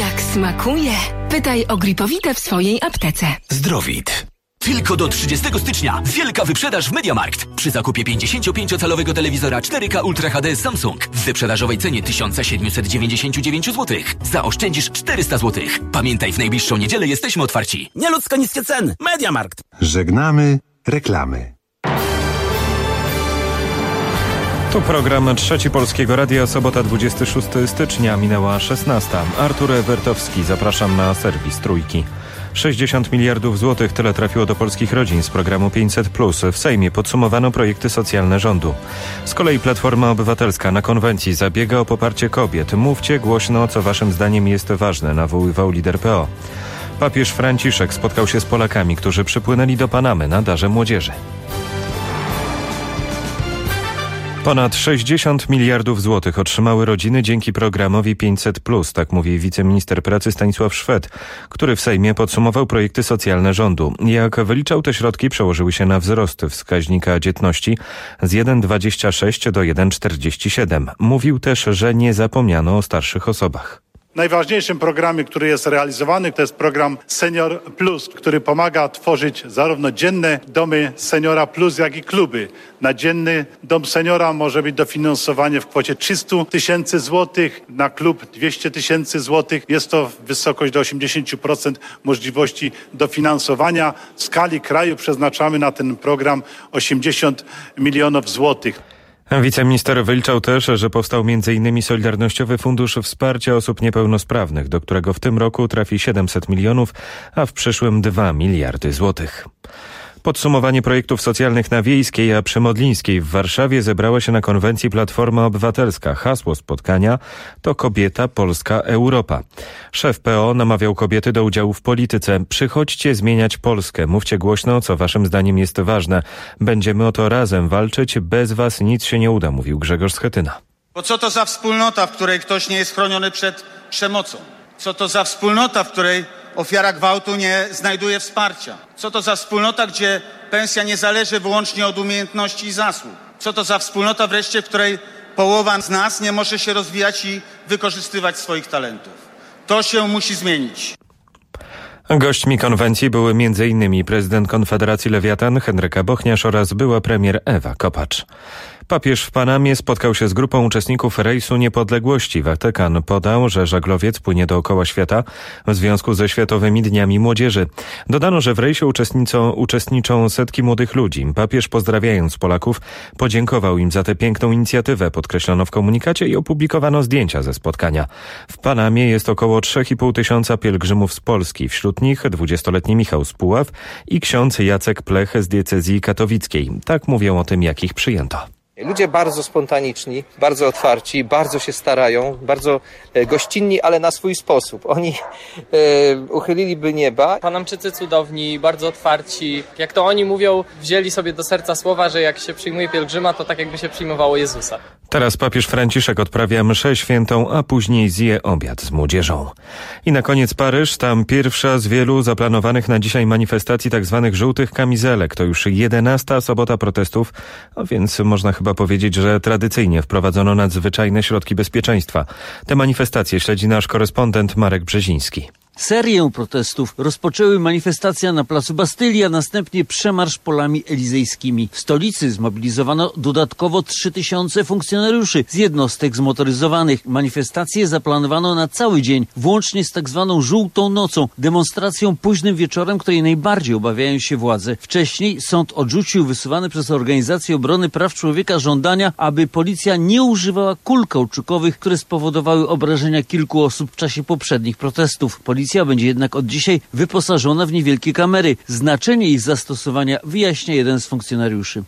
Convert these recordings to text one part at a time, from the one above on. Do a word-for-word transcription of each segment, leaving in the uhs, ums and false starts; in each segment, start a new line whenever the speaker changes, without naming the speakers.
Jak smakuje? Pytaj o Gripowite w swojej aptece.
Zdrowit. Tylko do trzydziestego stycznia wielka wyprzedaż w MediaMarkt. Przy zakupie pięćdziesięciopięciocalowego telewizora cztery K Ultra H D Samsung w wyprzedażowej cenie tysiąc siedemset dziewięćdziesiąt dziewięć złotych zaoszczędzisz czterysta złotych. Pamiętaj, w najbliższą niedzielę jesteśmy otwarci.
Nieludzko niskie ceny. MediaMarkt.
Żegnamy reklamy.
Tu program Trzeci Polskiego Radia, sobota dwudziestego szóstego stycznia, minęła szesnasta. Artur Ewertowski, zapraszam na serwis Trójki. sześćdziesiąt miliardów złotych tyle trafiło do polskich rodzin z programu pięćset plus. W Sejmie podsumowano projekty socjalne rządu. Z kolei Platforma Obywatelska na konwencji zabiega o poparcie kobiet. Mówcie głośno, co waszym zdaniem jest ważne, nawoływał lider P O. Papież Franciszek spotkał się z Polakami, którzy przypłynęli do Panamy na darze młodzieży. Ponad sześćdziesiąt miliardów złotych otrzymały rodziny dzięki programowi pięćset plus, tak mówi wiceminister pracy Stanisław Szwed, który w Sejmie podsumował projekty socjalne rządu. Jak wyliczał, te środki przełożyły się na wzrost wskaźnika dzietności z jeden przecinek dwadzieścia sześć do jeden przecinek czterdzieści siedem. Mówił też, że nie zapomniano o starszych osobach.
Najważniejszym programie, który jest realizowany, to jest program Senior Plus, który pomaga tworzyć zarówno dzienne domy Seniora Plus, jak i kluby. Na dzienny dom seniora może być dofinansowanie w kwocie trzysta tysięcy złotych, na klub dwieście tysięcy złotych. Jest to wysokość do osiemdziesiąt procent możliwości dofinansowania. W skali kraju przeznaczamy na ten program osiemdziesiąt milionów złotych.
Wiceminister wyliczał też, że powstał między innymi Solidarnościowy Fundusz Wsparcia Osób Niepełnosprawnych, do którego w tym roku trafi siedemset milionów, a w przyszłym dwa miliardy złotych. Podsumowanie projektów socjalnych na Wiejskiej, a przy Modlińskiej w Warszawie zebrała się na konwencji Platforma Obywatelska. Hasło spotkania to Kobieta, Polska, Europa. Szef P O namawiał kobiety do udziału w polityce. Przychodźcie zmieniać Polskę. Mówcie głośno, co waszym zdaniem jest ważne. Będziemy o to razem walczyć. Bez was nic się nie uda, mówił Grzegorz Schetyna.
Bo co to za wspólnota, w której ktoś nie jest chroniony przed przemocą? Co to za wspólnota, w której ofiara gwałtu nie znajduje wsparcia? Co to za wspólnota, gdzie pensja nie zależy wyłącznie od umiejętności i zasług? Co to za wspólnota wreszcie, w której połowa z nas nie może się rozwijać i wykorzystywać swoich talentów? To się musi zmienić.
Gośćmi konwencji były między innymi prezydent Konfederacji Lewiatan Henryka Bochniarz oraz była premier Ewa Kopacz. Papież w Panamie spotkał się z grupą uczestników rejsu Niepodległości. Watykan podał, że żaglowiec płynie dookoła świata w związku ze Światowymi Dniami Młodzieży. Dodano, że w rejsie uczestniczą, uczestniczą setki młodych ludzi. Papież, pozdrawiając Polaków, podziękował im za tę piękną inicjatywę, podkreślono w komunikacie, i opublikowano zdjęcia ze spotkania. W Panamie jest około trzy i pół tysiąca pielgrzymów z Polski. Wśród nich dwudziestoletni Michał z Puław i ksiądz Jacek Plech z diecezji katowickiej. Tak mówią o tym, jak ich przyjęto.
Ludzie bardzo spontaniczni, bardzo otwarci, bardzo się starają, bardzo gościnni, ale na swój sposób. Oni e, uchyliliby nieba.
Panamczycy cudowni, bardzo otwarci. Jak to oni mówią, wzięli sobie do serca słowa, że jak się przyjmuje pielgrzyma, to tak jakby się przyjmowało Jezusa.
Teraz papież Franciszek odprawia mszę świętą, a później zje obiad z młodzieżą. I na koniec Paryż, tam pierwsza z wielu zaplanowanych na dzisiaj manifestacji tzw. żółtych kamizelek. To już jedenasta sobota protestów, a więc można chyba powiedzieć, że tradycyjnie wprowadzono nadzwyczajne środki bezpieczeństwa. Te manifestacje śledzi nasz korespondent Marek Brzeziński.
Serię protestów rozpoczęły manifestacja na placu Bastylii, a następnie przemarsz polami elizejskimi. W stolicy zmobilizowano dodatkowo trzy tysiące funkcjonariuszy z jednostek zmotoryzowanych. Manifestację zaplanowano na cały dzień, włącznie z tak zwaną żółtą nocą, demonstracją późnym wieczorem, której najbardziej obawiają się władze. Wcześniej sąd odrzucił wysuwane przez Organizację Obrony Praw Człowieka żądania, aby policja nie używała kul kauczukowych, które spowodowały obrażenia kilku osób w czasie poprzednich protestów. Policja będzie jednak od dzisiaj wyposażona w niewielkie kamery. Znaczenie ich zastosowania wyjaśnia jeden z funkcjonariuszy.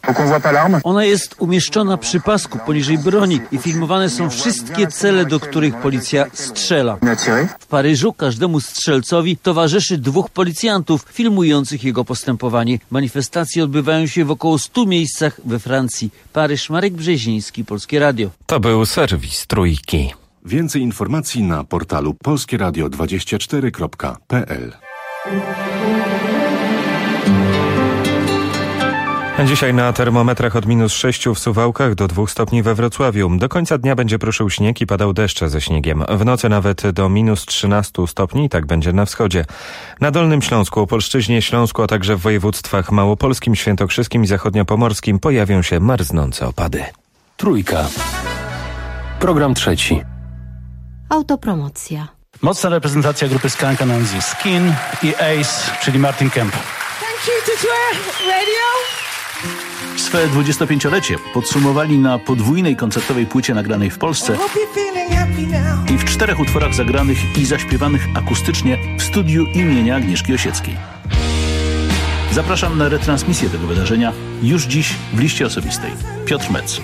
Ona jest umieszczona przy pasku poniżej broni i filmowane są wszystkie cele, do których policja strzela. W Paryżu każdemu strzelcowi towarzyszy dwóch policjantów filmujących jego postępowanie. Manifestacje odbywają się w około stu miejscach we Francji. Paryż, Marek Brzeziński, Polskie Radio.
To był serwis Trójki.
Więcej informacji na portalu polskie radio dwadzieścia cztery kropka p l.
Dzisiaj na termometrach od minus sześciu w Suwałkach do dwóch stopni we Wrocławiu. Do końca dnia będzie pruszył śnieg i padał deszcz ze śniegiem. W nocy nawet do minus trzynastu stopni, tak będzie na wschodzie. Na Dolnym Śląsku, Opolszczyźnie, Śląsku, a także w województwach małopolskim, świętokrzyskim i zachodniopomorskim pojawią się marznące opady.
Trójka. Program trzeci.
Autopromocja.
Mocna reprezentacja grupy Skunk Anansi, Skin i Ace, czyli Martin Kemp.
Thank you to Twer Radio.
Swe dwudziestopięciolecie podsumowali na podwójnej koncertowej płycie nagranej w Polsce i w czterech utworach zagranych i zaśpiewanych akustycznie w studiu imienia Agnieszki Osieckiej. Zapraszam na retransmisję tego wydarzenia już dziś w liście osobistej. Piotr Metz.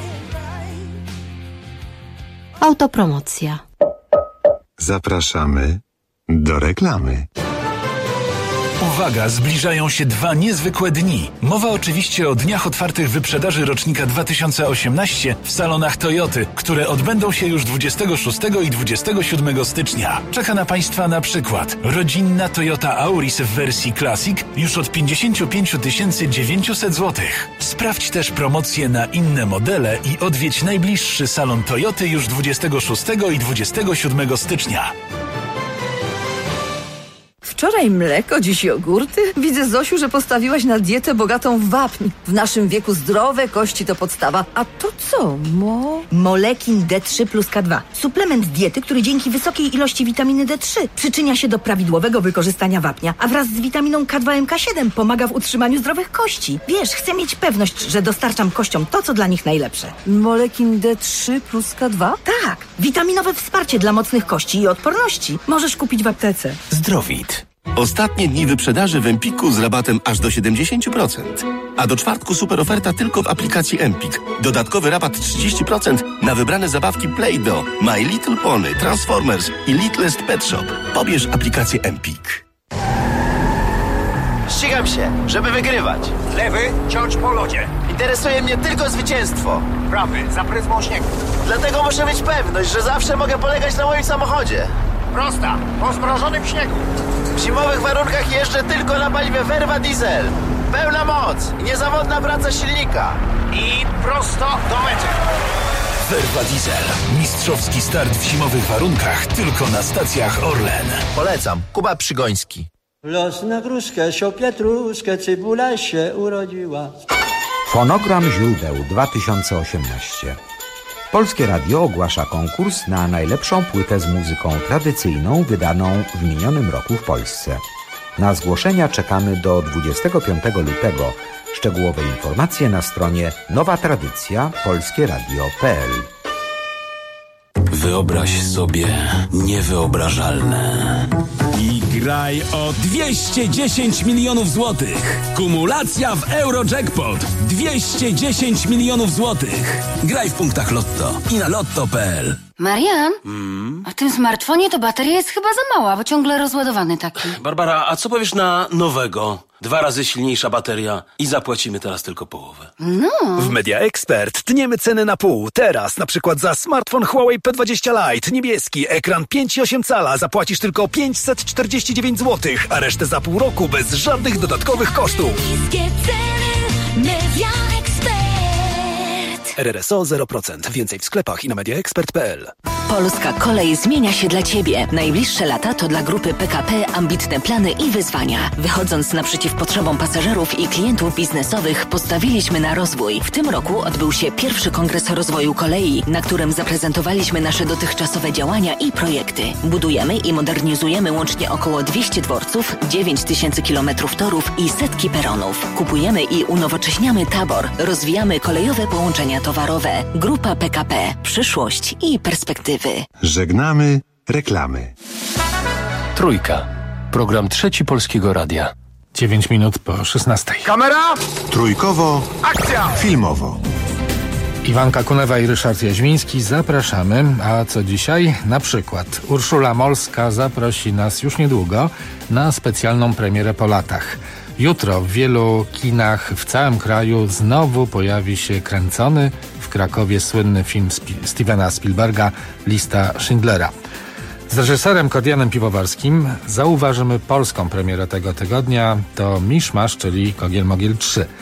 Autopromocja.
Zapraszamy do reklamy.
Uwaga, zbliżają się dwa niezwykłe dni. Mowa oczywiście o dniach otwartych wyprzedaży rocznika dwa tysiące osiemnaście w salonach Toyoty, które odbędą się już dwudziestego szóstego i dwudziestego siódmego stycznia. Czeka na Państwa na przykład rodzinna Toyota Auris w wersji Classic już od pięćdziesiąt pięć tysięcy dziewięćset złotych. Sprawdź też promocje na inne modele i odwiedź najbliższy salon Toyoty już dwudziestego szóstego i dwudziestego siódmego stycznia.
Wczoraj mleko, dziś jogurty. Widzę, Zosiu, że postawiłaś na dietę bogatą w wapń. W naszym wieku zdrowe kości to podstawa. A to co, mo?
Molekin D trzy plus K dwa. Suplement diety, który dzięki wysokiej ilości witaminy D trzy przyczynia się do prawidłowego wykorzystania wapnia, a wraz z witaminą K dwa M K siedem pomaga w utrzymaniu zdrowych kości. Wiesz, chcę mieć pewność, że dostarczam kościom to, co dla nich najlepsze.
Molekin D trzy plus K dwa?
Tak. Witaminowe wsparcie dla mocnych kości i odporności. Możesz kupić w aptece.
Zdrowit. Ostatnie dni wyprzedaży w Empiku z rabatem aż do siedemdziesiąt procent. A do czwartku super oferta tylko w aplikacji Empik. Dodatkowy rabat trzydzieści procent na wybrane zabawki Play-Doh, My Little Pony, Transformers i Littlest Pet Shop. Pobierz aplikację Empik.
Ścigam się, żeby wygrywać.
Lewy, ciąć po lodzie.
Interesuje mnie tylko zwycięstwo.
Prawy, za pryzmą śniegu.
Dlatego muszę mieć pewność, że zawsze mogę polegać na moim samochodzie.
Prosta, po zmrożonym śniegu.
W zimowych warunkach jeżdżę tylko na paliwie Verva Diesel. Pełna moc i niezawodna praca silnika.
I prosto do mety.
Verva Diesel. Mistrzowski start w zimowych warunkach tylko na stacjach Orlen.
Polecam. Kuba Przygoński.
Los na gruszkę, sią pietruszkę, cebula się urodziła.
Fonogram źródeł dwa tysiące osiemnaście. Polskie Radio ogłasza konkurs na najlepszą płytę z muzyką tradycyjną wydaną w minionym roku w Polsce. Na zgłoszenia czekamy do dwudziestego piątego lutego. Szczegółowe informacje na stronie nowa tradycja polskie radio kropka p l.
Wyobraź sobie niewyobrażalne.
I graj o dwieście dziesięć milionów złotych. Kumulacja w Eurojackpot. dwieście dziesięć milionów złotych. Graj w punktach Lotto i na lotto kropka p l.
Marian, mm? a w tym smartfonie to bateria jest chyba za mała, bo ciągle rozładowany taki.
Barbara, a co powiesz na nowego? Dwa razy silniejsza bateria i zapłacimy teraz tylko połowę.
No.
W Media Expert tniemy ceny na pół. Teraz na przykład za smartfon Huawei P dwadzieścia Lite niebieski, ekran pięć i osiem cala zapłacisz tylko pięćset czterdzieści dziewięć złotych, a resztę za pół roku bez żadnych dodatkowych kosztów.
Niskie ceny, Media Expert.
R R S O zero procent. Więcej w sklepach i na media expert kropka p l.
Polska Kolej zmienia się dla Ciebie. Najbliższe lata to dla grupy P K P ambitne plany i wyzwania. Wychodząc naprzeciw potrzebom pasażerów i klientów biznesowych, postawiliśmy na rozwój. W tym roku odbył się pierwszy Kongres Rozwoju Kolei, na którym zaprezentowaliśmy nasze dotychczasowe działania i projekty. Budujemy i modernizujemy łącznie około dwieście dworców, dziewięć tysięcy kilometrów torów i setki peronów. Kupujemy i unowocześniamy tabor. Rozwijamy kolejowe połączenia towarowe. Grupa P K P. Przyszłość i perspektywy.
Żegnamy reklamy.
Trójka. Program trzeci Polskiego Radia.
dziewięć minut po szesnastej.
Kamera!
Trójkowo.
Akcja!
Filmowo.
Iwanka Kunewa i Ryszard Jaźmiński, zapraszamy. A co dzisiaj? Na przykład Urszula Molska zaprosi nas już niedługo na specjalną premierę po latach. Jutro w wielu kinach w całym kraju znowu pojawi się kręcony w Krakowie słynny film Sp- Stevena Spielberga Lista Schindlera. Z reżyserem Kordianem Piwowarskim zauważymy polską premierę tego tygodnia. To Miszmasz, czyli Kogiel Mogiel trzy.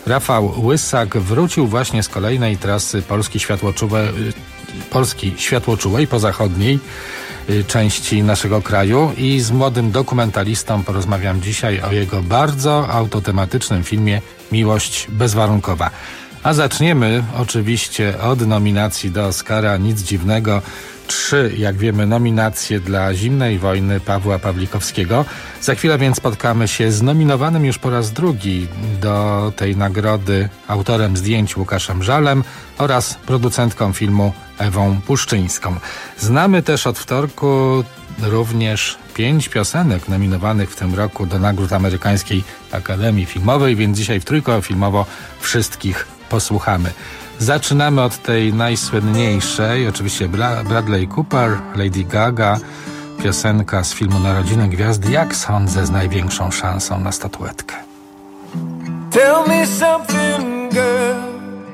Rafał Łysak wrócił właśnie z kolejnej trasy Polski Światłoczułej, Polski Światłoczułej po zachodniej części naszego kraju i z młodym dokumentalistą porozmawiam dzisiaj o jego bardzo autotematycznym filmie Miłość bezwarunkowa. A zaczniemy oczywiście od nominacji do Oscara. Nic dziwnego. Trzy, jak wiemy, nominacje dla Zimnej Wojny Pawła Pawlikowskiego. Za chwilę więc spotkamy się z nominowanym już po raz drugi do tej nagrody autorem zdjęć Łukaszem Żalem oraz producentką filmu Ewą Puszczyńską. Znamy też od wtorku również pięć piosenek nominowanych w tym roku do nagród Amerykańskiej Akademii Filmowej, więc dzisiaj w Trójko Filmowo wszystkich posłuchamy. Zaczynamy od tej najsłynniejszej, oczywiście Bradley Cooper, Lady Gaga, piosenka z filmu Narodziny Gwiazdy, jak sądzę, z największą szansą na statuetkę.
Tell me something, girl.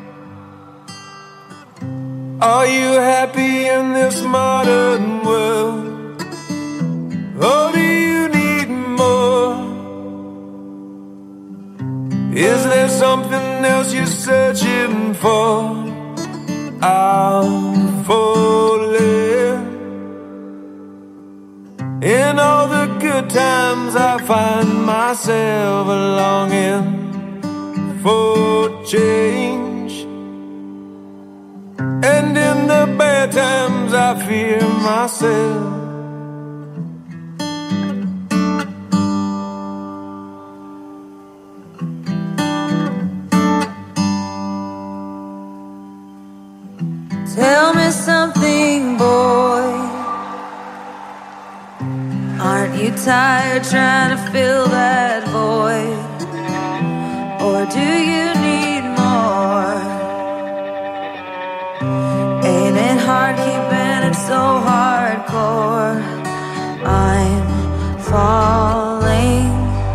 Are you happy in this modern world? Or do you need more? Is there something else you're searching for? I'm falling. In all the good times I find myself longing for change. And in the bad times I fear myself.
Tell me something, boy. Aren't you tired trying to fill that void? Or do you need more? Ain't it hard keeping it so hardcore? I'm falling.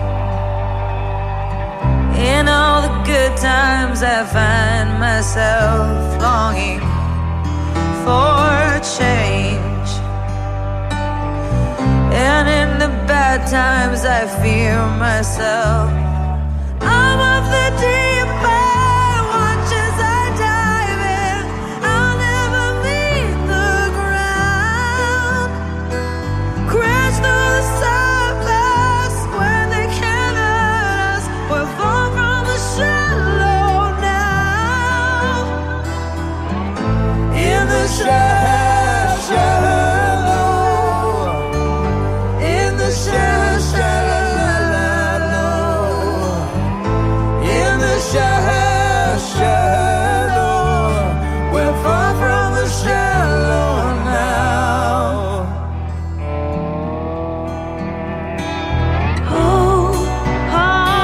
In all the good times I find myself longing for change, and in the bad times I fear myself. I'm of the deep end, watch as I dive in. I'll never meet the ground. Crash through the surface where they can't hurt us. We're far from the shallow now. In the shallow, shallow, in the shallow, shallow, in the shallow, shallow, we're far from the shallow now. Oh, oh,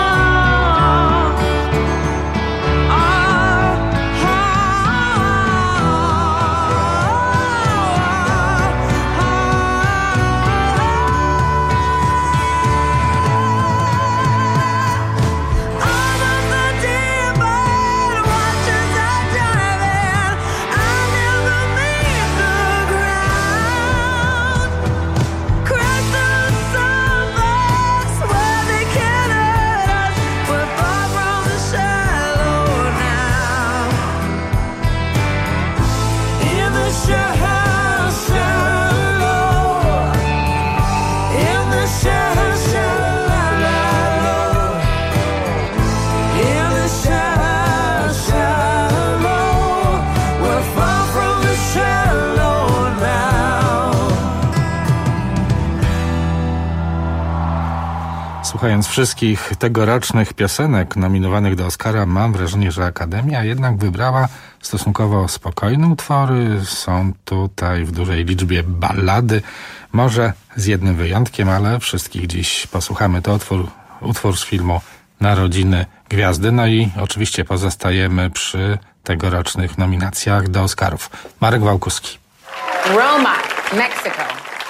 Słuchając wszystkich tegorocznych piosenek nominowanych do Oscara, mam wrażenie, że Akademia jednak wybrała stosunkowo spokojne utwory. Są tutaj w dużej liczbie ballady, może z jednym wyjątkiem, ale wszystkich dziś posłuchamy. To utwór, utwór z filmu Narodziny Gwiazdy. No i oczywiście pozostajemy przy tegorocznych nominacjach do Oscarów. Marek Wałkuski.
Roma, Mexico.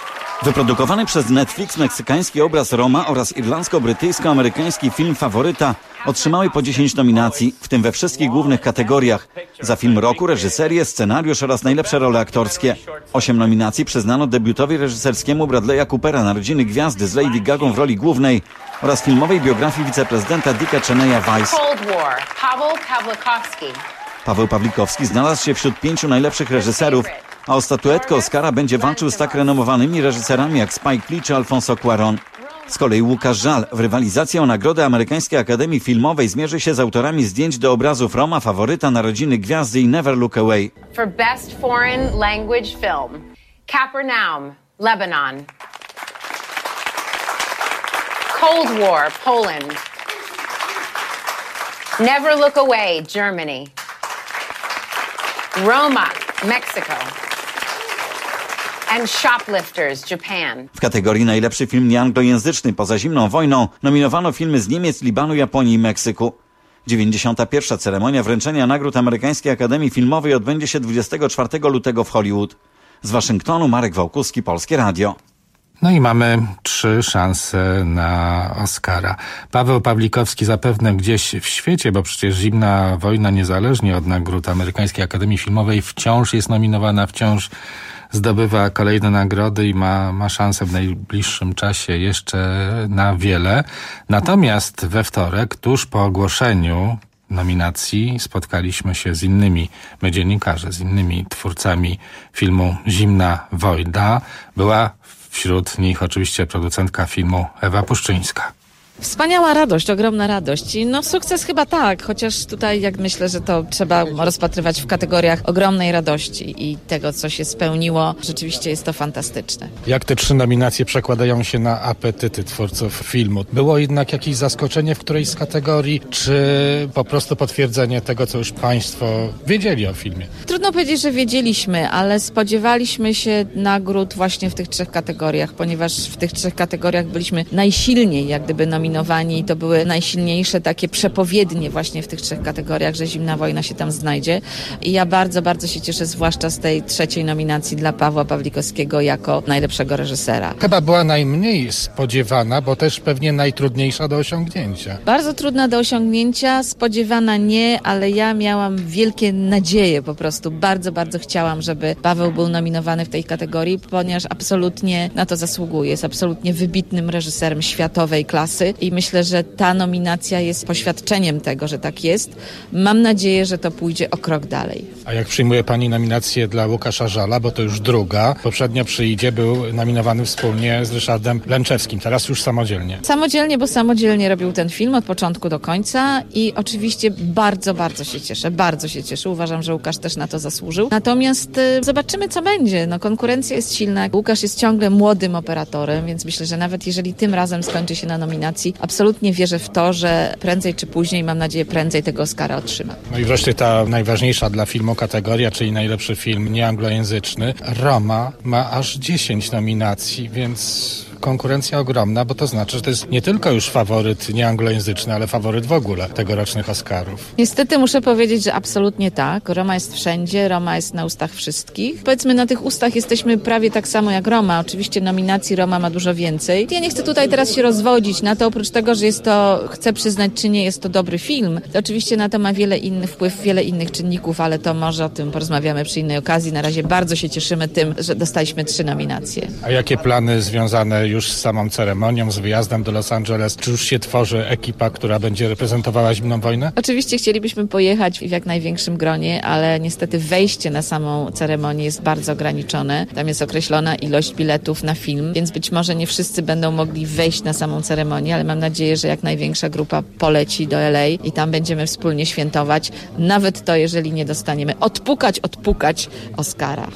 Wyprodukowany przez Netflix meksykański obraz Roma oraz irlandzko-brytyjsko-amerykański film Faworyta otrzymały po dziesięć nominacji, w tym we wszystkich głównych kategoriach. Za film roku, reżyserię, scenariusz oraz najlepsze role aktorskie. Osiem nominacji przyznano debiutowi reżyserskiemu Bradley'a Coopera, Narodziny Gwiazdy z Lady Gagą w roli głównej oraz filmowej biografii wiceprezydenta Dicka Cheneya Vice.
Cold War, Paweł Pawlikowski.
Paweł Pawlikowski znalazł się wśród pięciu najlepszych reżyserów, a o statuetkę Oscara będzie walczył z tak renomowanymi reżyserami jak Spike Lee czy Alfonso Cuarón. Z kolei Łukasz Żal w rywalizacji o nagrodę Amerykańskiej Akademii Filmowej zmierzy się z autorami zdjęć do obrazów Roma, Faworyta, Narodziny Gwiazdy i Never Look Away.
For Best Foreign Language Film, Capernaum, Lebanon. Cold War, Poland. Never Look Away, Germany. Roma, Mexico. And Shoplifters, Japan.
W kategorii najlepszy film nieanglojęzyczny poza zimną wojną nominowano filmy z Niemiec, Libanu, Japonii i Meksyku. dziewięćdziesiąta pierwsza ceremonia wręczenia nagród Amerykańskiej Akademii Filmowej odbędzie się dwudziestego czwartego lutego w Hollywood. Z Waszyngtonu Marek Wałkuski, Polskie Radio.
No i mamy trzy szanse na Oscara. Paweł Pawlikowski zapewne gdzieś w świecie, bo przecież Zimna wojna niezależnie od nagród Amerykańskiej Akademii Filmowej wciąż jest nominowana, wciąż zdobywa kolejne nagrody i ma, ma szansę w najbliższym czasie jeszcze na wiele. Natomiast we wtorek, tuż po ogłoszeniu nominacji, spotkaliśmy się z innymi, my dziennikarze, z innymi twórcami filmu Zimna wojna. Była wśród nich oczywiście producentka filmu Ewa Puszczyńska.
Wspaniała radość, ogromna radość. No sukces chyba tak, chociaż tutaj jak myślę, że to trzeba rozpatrywać w kategoriach ogromnej radości i tego, co się spełniło. Rzeczywiście jest to fantastyczne.
Jak te trzy nominacje przekładają się na apetyty twórców filmu? Było jednak jakieś zaskoczenie w którejś z kategorii, czy po prostu potwierdzenie tego, co już Państwo wiedzieli o filmie?
Trudno powiedzieć, że wiedzieliśmy, ale spodziewaliśmy się nagród właśnie w tych trzech kategoriach, ponieważ w tych trzech kategoriach byliśmy najsilniej jak gdyby nominowani. I to były najsilniejsze takie przepowiednie właśnie w tych trzech kategoriach, że Zimna wojna się tam znajdzie. I ja bardzo, bardzo się cieszę, zwłaszcza z tej trzeciej nominacji dla Pawła Pawlikowskiego jako najlepszego reżysera.
Chyba była najmniej spodziewana, bo też pewnie najtrudniejsza do osiągnięcia.
Bardzo trudna do osiągnięcia, spodziewana nie, ale ja miałam wielkie nadzieje po prostu. Bardzo, bardzo chciałam, żeby Paweł był nominowany w tej kategorii, ponieważ absolutnie na to zasługuje. Jest absolutnie wybitnym reżyserem światowej klasy. I myślę, że ta nominacja jest poświadczeniem tego, że tak jest. Mam nadzieję, że to pójdzie o krok dalej.
A jak przyjmuje Pani nominację dla Łukasza Żala, bo to już druga, poprzednio przyjdzie, był nominowany wspólnie z Ryszardem Lęczewskim, teraz już samodzielnie.
Samodzielnie, bo samodzielnie robił ten film od początku do końca i oczywiście bardzo, bardzo się cieszę, bardzo się cieszę. Uważam, że Łukasz też na to zasłużył. Natomiast y, zobaczymy, co będzie. No, konkurencja jest silna. Łukasz jest ciągle młodym operatorem, więc myślę, że nawet jeżeli tym razem skończy się na nominacji, absolutnie wierzę w to, że prędzej czy później, mam nadzieję, prędzej tego Oscara otrzyma.
No i wreszcie ta najważniejsza dla filmu kategoria, czyli najlepszy film nieanglojęzyczny. Roma ma aż dziesięć nominacji, więc konkurencja ogromna, bo to znaczy, że to jest nie tylko już faworyt nieanglojęzyczny, ale faworyt w ogóle tegorocznych Oscarów.
Niestety muszę powiedzieć, że absolutnie tak. Roma jest wszędzie, Roma jest na ustach wszystkich. Powiedzmy, na tych ustach jesteśmy prawie tak samo jak Roma. Oczywiście nominacji Roma ma dużo więcej. Ja nie chcę tutaj teraz się rozwodzić na to, oprócz tego, że jest to, chcę przyznać, czy nie jest to dobry film. To oczywiście na to ma wiele innych wpływ, wiele innych czynników, ale to może o tym porozmawiamy przy innej okazji. Na razie bardzo się cieszymy tym, że dostaliśmy trzy nominacje.
A jakie plany związane już z samą ceremonią, z wyjazdem do Los Angeles? Czy już się tworzy ekipa, która będzie reprezentowała Zimną wojnę?
Oczywiście chcielibyśmy pojechać w jak największym gronie, ale niestety wejście na samą ceremonię jest bardzo ograniczone. Tam jest określona ilość biletów na film, więc być może nie wszyscy będą mogli wejść na samą ceremonię, ale mam nadzieję, że jak największa grupa poleci do L A i tam będziemy wspólnie świętować. Nawet to, jeżeli nie dostaniemy odpukać, odpukać Oscara.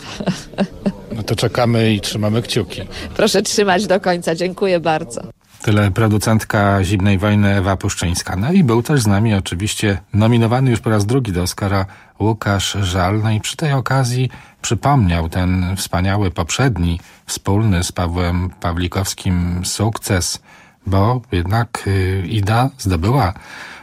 No to czekamy i trzymamy kciuki.
Proszę trzymać do końca. Dziękuję bardzo.
Tyle producentka Zimnej wojny Ewa Puszczyńska. No i był też z nami oczywiście nominowany już po raz drugi do Oscara Łukasz Żal. No i przy tej okazji przypomniał ten wspaniały poprzedni, wspólny z Pawłem Pawlikowskim sukces, bo jednak Ida zdobyła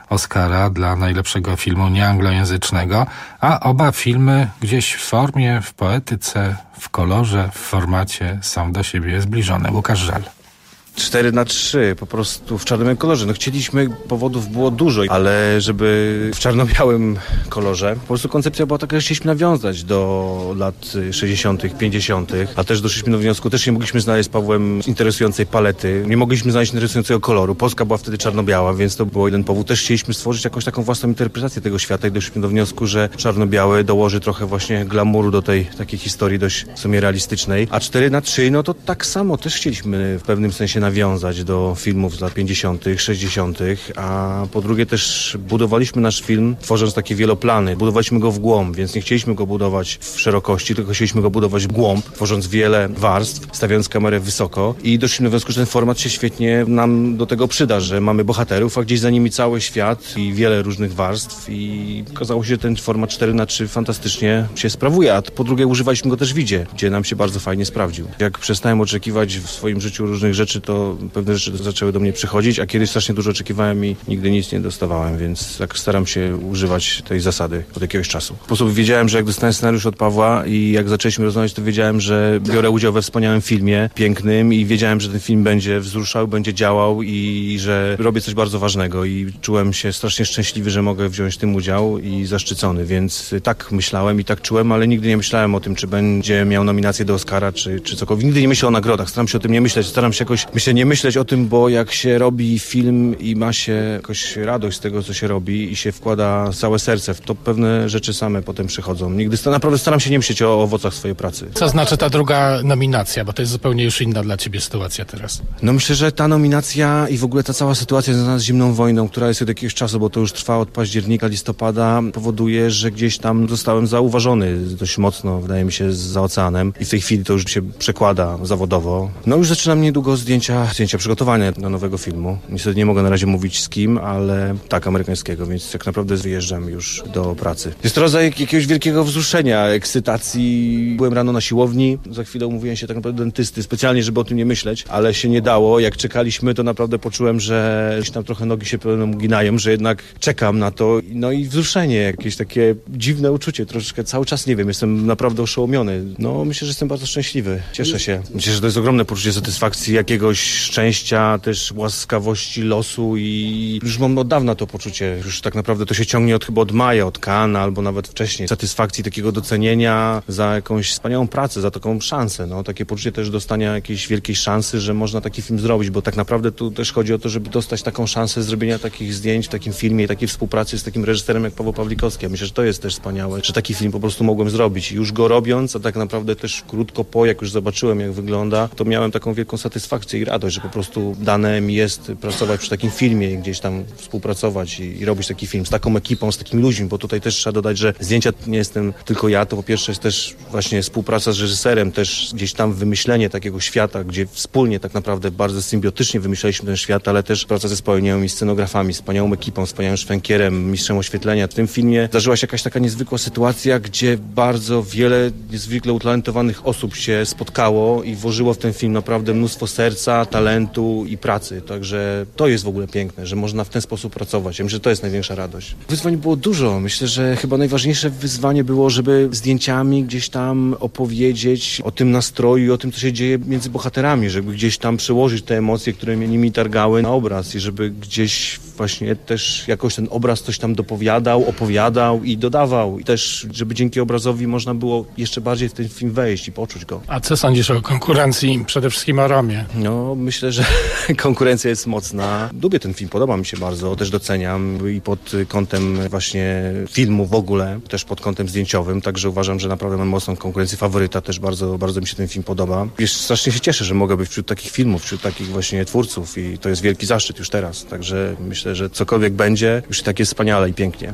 Oscara dla najlepszego filmu nieanglojęzycznego, a oba filmy gdzieś w formie, w poetyce, w kolorze, w formacie są do siebie zbliżone. Łukasz Żal.
cztery na trzy, po prostu w czarnym kolorze. No chcieliśmy, powodów było dużo, ale żeby w czarno-białym kolorze, po prostu koncepcja była taka, że chcieliśmy nawiązać do lat sześćdziesiątych, pięćdziesiątych, a też doszliśmy do wniosku, też nie mogliśmy znaleźć z Pawłem interesującej palety, nie mogliśmy znaleźć interesującego koloru. Polska była wtedy czarno-biała, więc to był jeden powód. Też chcieliśmy stworzyć jakąś taką własną interpretację tego świata i doszliśmy do wniosku, że czarno-biały dołoży trochę właśnie glamuru do tej takiej historii dość w sumie realistycznej, a cztery na trzy, no to tak samo też chcieliśmy w pewnym sensie nawiązać do filmów z lat pięćdziesiątych, sześćdziesiątych, a po drugie też budowaliśmy nasz film, tworząc takie wieloplany. Budowaliśmy go w głąb, więc nie chcieliśmy go budować w szerokości, tylko chcieliśmy go budować w głąb, tworząc wiele warstw, stawiając kamerę wysoko i doszliśmy do wniosku, że ten format się świetnie nam do tego przyda, że mamy bohaterów, a gdzieś za nimi cały świat i wiele różnych warstw i okazało się, że ten format cztery na trzy fantastycznie się sprawuje, a po drugie używaliśmy go też w Widzie, gdzie nam się bardzo fajnie sprawdził. Jak przestałem oczekiwać w swoim życiu różnych rzeczy, to pewne rzeczy zaczęły do mnie przychodzić, a kiedyś strasznie dużo oczekiwałem i nigdy nic nie dostawałem, więc tak staram się używać tej zasady od jakiegoś czasu. Po prostu wiedziałem, że jak dostałem scenariusz od Pawła i jak zaczęliśmy rozmawiać, to wiedziałem, że biorę udział we wspaniałym filmie, pięknym i wiedziałem, że ten film będzie wzruszał, będzie działał i że robię coś bardzo ważnego i czułem się strasznie szczęśliwy, że mogę wziąć w tym udział i zaszczycony, więc tak myślałem i tak czułem, ale nigdy nie myślałem o tym, czy będzie miał nominację do Oscara, czy, czy cokolwiek. Nigdy nie myślę o nagrodach, staram się o tym nie myśleć, staram się jakoś, myślę, nie myśleć o tym, bo jak się robi film i ma się jakoś radość z tego, co się robi i się wkłada całe serce w to, pewne rzeczy same potem przychodzą. Nigdy naprawdę staram się nie myśleć o owocach swojej pracy.
Co znaczy ta druga nominacja, bo to jest zupełnie już inna dla ciebie sytuacja teraz?
No myślę, że ta nominacja i w ogóle ta cała sytuacja związana z zimną wojną, która jest od jakiegoś czasu, bo to już trwa od października, listopada, powoduje, że gdzieś tam zostałem zauważony dość mocno, wydaje mi się, za oceanem i w tej chwili to już się przekłada zawodowo. No już zaczynam niedługo zdjęcia, zdjęcia przygotowane do nowego filmu. Niestety nie mogę na razie mówić z kim, ale tak, amerykańskiego, więc tak naprawdę wyjeżdżam już do pracy. Jest to rodzaj jakiegoś wielkiego wzruszenia, ekscytacji. Byłem rano na siłowni, za chwilę umówiłem się tak naprawdę do dentysty, specjalnie, żeby o tym nie myśleć, ale się nie dało. Jak czekaliśmy, to naprawdę poczułem, że gdzieś tam trochę nogi się pełno uginają, że jednak czekam na to. No i wzruszenie, jakieś takie dziwne uczucie, troszeczkę cały czas, nie wiem, jestem naprawdę oszołomiony. No myślę, że jestem bardzo szczęśliwy. Cieszę się. Myślę, że to jest ogromne poczucie satysfakcji, jakiegoś szczęścia, też łaskawości losu i już mam od dawna to poczucie. Już tak naprawdę to się ciągnie od chyba od maja, od Cannes albo nawet wcześniej. Satysfakcji, takiego docenienia za jakąś wspaniałą pracę, za taką szansę. No, takie poczucie też dostania jakiejś wielkiej szansy, że można taki film zrobić, bo tak naprawdę tu też chodzi o to, żeby dostać taką szansę zrobienia takich zdjęć w takim filmie i takiej współpracy z takim reżyserem jak Paweł Pawlikowski. Ja myślę, że to jest też wspaniałe, że taki film po prostu mogłem zrobić. I już go robiąc, a tak naprawdę też krótko po, jak już zobaczyłem, jak wygląda, to miałem taką wielką satysfakcję i radość, że po prostu dane mi jest pracować przy takim filmie i gdzieś tam współpracować i, i robić taki film z taką ekipą, z takimi ludźmi, bo tutaj też trzeba dodać, że zdjęcia nie jestem tylko ja, to po pierwsze jest też właśnie współpraca z reżyserem, też gdzieś tam wymyślenie takiego świata, gdzie wspólnie tak naprawdę bardzo symbiotycznie wymyślaliśmy ten świat, ale też praca ze wspaniałymi scenografami, wspaniałą ekipą, wspaniałym szwękierem, mistrzem oświetlenia. W tym filmie zdarzyła się jakaś taka niezwykła sytuacja, gdzie bardzo wiele niezwykle utalentowanych osób się spotkało i włożyło w ten film naprawdę mnóstwo serca, talentu i pracy. Także to jest w ogóle piękne, że można w ten sposób pracować. Ja myślę, że to jest największa radość. Wyzwań było dużo. Myślę, że chyba najważniejsze wyzwanie było, żeby zdjęciami gdzieś tam opowiedzieć o tym nastroju i o tym, co się dzieje między bohaterami, żeby gdzieś tam przełożyć te emocje, które mnie nimi targały na obraz i żeby gdzieś właśnie też jakoś ten obraz coś tam dopowiadał, opowiadał i dodawał. I też, żeby dzięki obrazowi można było jeszcze bardziej w ten film wejść i poczuć go.
A co sądzisz o konkurencji, przede wszystkim o Romie?
No, myślę, że konkurencja jest mocna. Lubię ten film, podoba mi się bardzo, też doceniam i pod kątem właśnie filmu w ogóle, też pod kątem zdjęciowym, także uważam, że naprawdę mam mocną konkurencję. Faworyta też bardzo, bardzo mi się ten film podoba. Wiesz, strasznie się cieszę, że mogę być wśród takich filmów, wśród takich właśnie twórców i to jest wielki zaszczyt już teraz, także myślę, że cokolwiek będzie, już tak jest wspaniale i pięknie.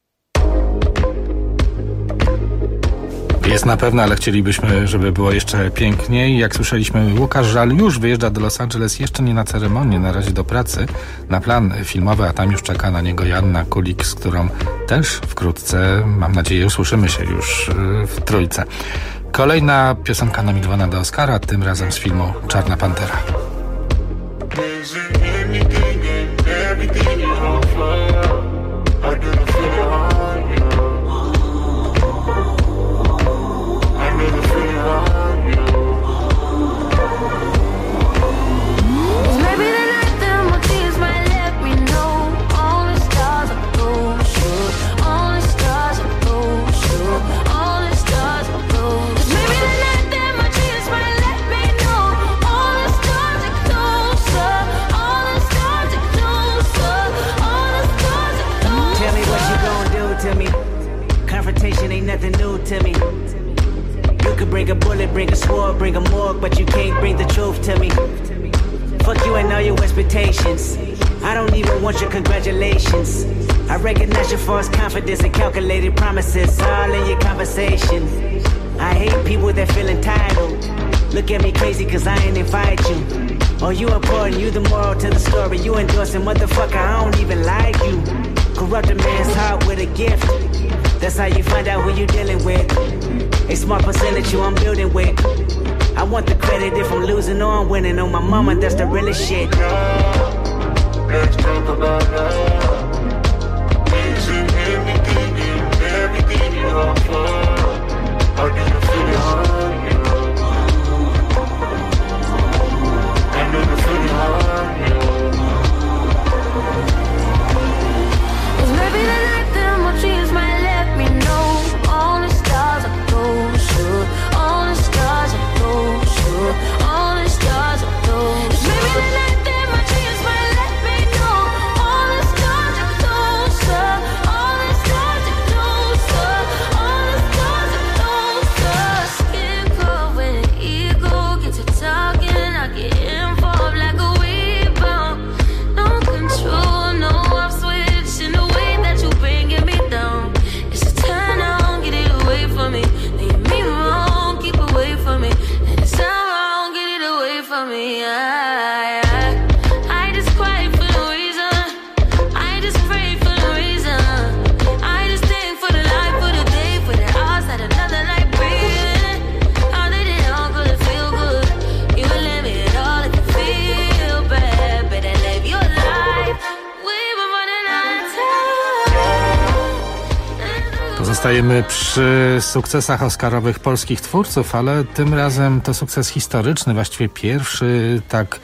Jest na pewno, ale chcielibyśmy, żeby było jeszcze piękniej. Jak słyszeliśmy, Łukasz Żal już wyjeżdża do Los Angeles, jeszcze nie na ceremonię, na razie do pracy, na plan filmowy, a tam już czeka na niego Joanna Kulik, z którą też wkrótce, mam nadzieję, usłyszymy się już w trójce. Kolejna piosenka nominowana do Oscara, tym razem z filmu Czarna Pantera.
Everything you offer
to me. You could bring a bullet, bring a sword, bring a morgue, but you can't bring the truth to me. Fuck you and all your expectations. I don't even want your congratulations. I recognize your false confidence and calculated promises all in your conversation. I hate people that feel entitled. Look at me crazy cause I ain't invite you. Oh, you important, you the moral to the story. You endorsing, motherfucker, I don't even like you. Corrupt a man's heart with a gift. That's how you find out who you dealing with. A smart percentage you I'm building with. I want the credit if I'm losing or I'm winning. On my mama, that's the realest shit.
Let's talk about love. Isn't everything in everything you offer? How do you feel it hard? I know you feel it hard.
Cause maybe the night them more dreams might let me know. All the stars are closer. All the stars are closer. All the stars are closer. Maybe the night them more dreams might let me know. All the stars are closer. All the stars are closer. All the stars are closer. Skin cold when an ego gets to talking. I get involved like a rebound. No control, no off switch in the way that you bringing me down. It's a turn on, get it away from me. Leave me wrong, keep away from me. And it's not wrong, get it away from me. I, I, I just cry for no reason. I just pray for no reason. I just think for the life, for the day, for the hours that another night breathing. How did it all go to feel good? You would let me at all if you feel bad. Better live your life. We've been running out of time.
Pozostajemy przy sukcesach oscarowych polskich twórców, ale tym razem to sukces historyczny, właściwie pierwszy tak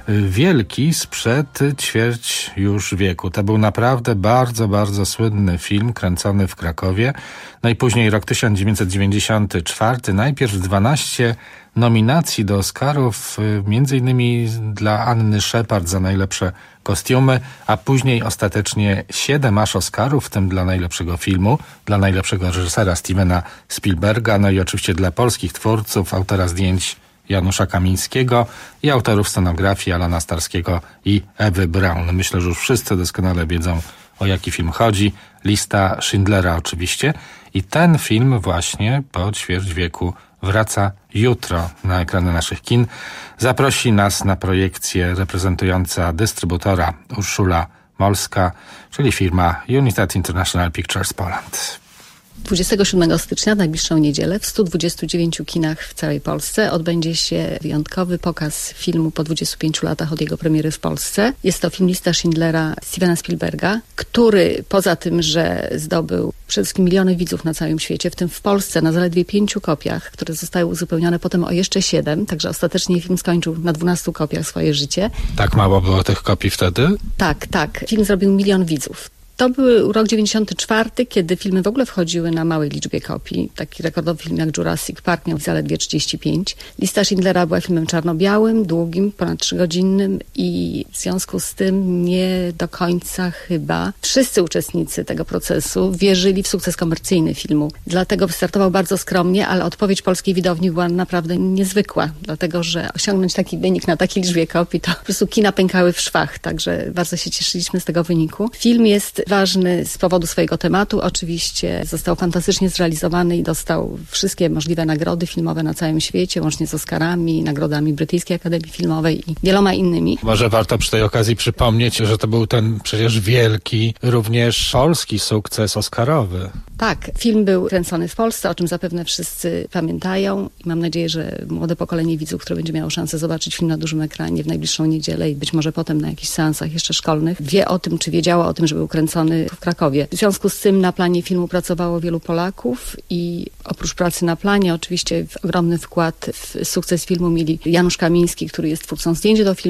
wielki sprzed ćwierć już wieku. To był naprawdę bardzo, bardzo słynny film kręcony w Krakowie. Najpóźniej rok tysiąc dziewięćset dziewięćdziesiąty czwarty. Najpierw dwanaście nominacji do Oscarów, między innymi dla Anny Shepard za najlepsze kostiumy, a później ostatecznie siedem aż Oscarów, w tym dla najlepszego filmu, dla najlepszego reżysera Stevena Spielberga, no i oczywiście dla polskich twórców, autora zdjęć Janusza Kamińskiego i autorów scenografii Alana Starskiego i Ewy Braun. Myślę, że już wszyscy doskonale wiedzą, o jaki film chodzi. Lista Schindlera oczywiście. I ten film właśnie po ćwierć wieku wraca jutro na ekrany naszych kin. Zaprosi nas na projekcję reprezentująca dystrybutora Urszula Molska, czyli firma United International Pictures Poland.
dwudziestego siódmego stycznia, w najbliższą niedzielę, w stu dwudziestu dziewięciu kinach w całej Polsce odbędzie się wyjątkowy pokaz filmu po dwudziestu pięciu latach od jego premiery w Polsce. Jest to film Lista Schindlera Stevena Spielberga, który poza tym, że zdobył przede wszystkim miliony widzów na całym świecie, w tym w Polsce na zaledwie pięciu kopiach, które zostały uzupełnione potem o jeszcze siedem, także ostatecznie film skończył na dwunastu kopiach swoje życie.
Tak mało było tych kopii wtedy?
Tak, tak. Film zrobił milion widzów. To był rok dziewięćdziesiąty czwarty, kiedy filmy w ogóle wchodziły na małej liczbie kopii. Taki rekordowy film jak Jurassic Park miał zaledwie trzydzieści pięć. Lista Schindlera była filmem czarno-białym, długim, ponad trzygodzinnym i w związku z tym nie do końca chyba wszyscy uczestnicy tego procesu wierzyli w sukces komercyjny filmu. Dlatego wystartował bardzo skromnie, ale odpowiedź polskiej widowni była naprawdę niezwykła, dlatego że osiągnąć taki wynik na takiej liczbie kopii, to po prostu kina pękały w szwach, także bardzo się cieszyliśmy z tego wyniku. Film jest ważny z powodu swojego tematu. Oczywiście został fantastycznie zrealizowany i dostał wszystkie możliwe nagrody filmowe na całym świecie, łącznie z Oscarami, nagrodami Brytyjskiej Akademii Filmowej i wieloma innymi.
Może warto przy tej okazji przypomnieć, że to był ten przecież wielki, również polski sukces oscarowy.
Tak, film był kręcony w Polsce, o czym zapewne wszyscy pamiętają i mam nadzieję, że młode pokolenie widzów, które będzie miało szansę zobaczyć film na dużym ekranie w najbliższą niedzielę i być może potem na jakichś seansach jeszcze szkolnych, wie o tym, czy wiedziało o tym, że był kręcony w Krakowie. W związku z tym na planie filmu pracowało wielu Polaków i oprócz pracy na planie oczywiście ogromny wkład w sukces filmu mieli Janusz Kamiński, który jest twórcą zdjęć do filmu,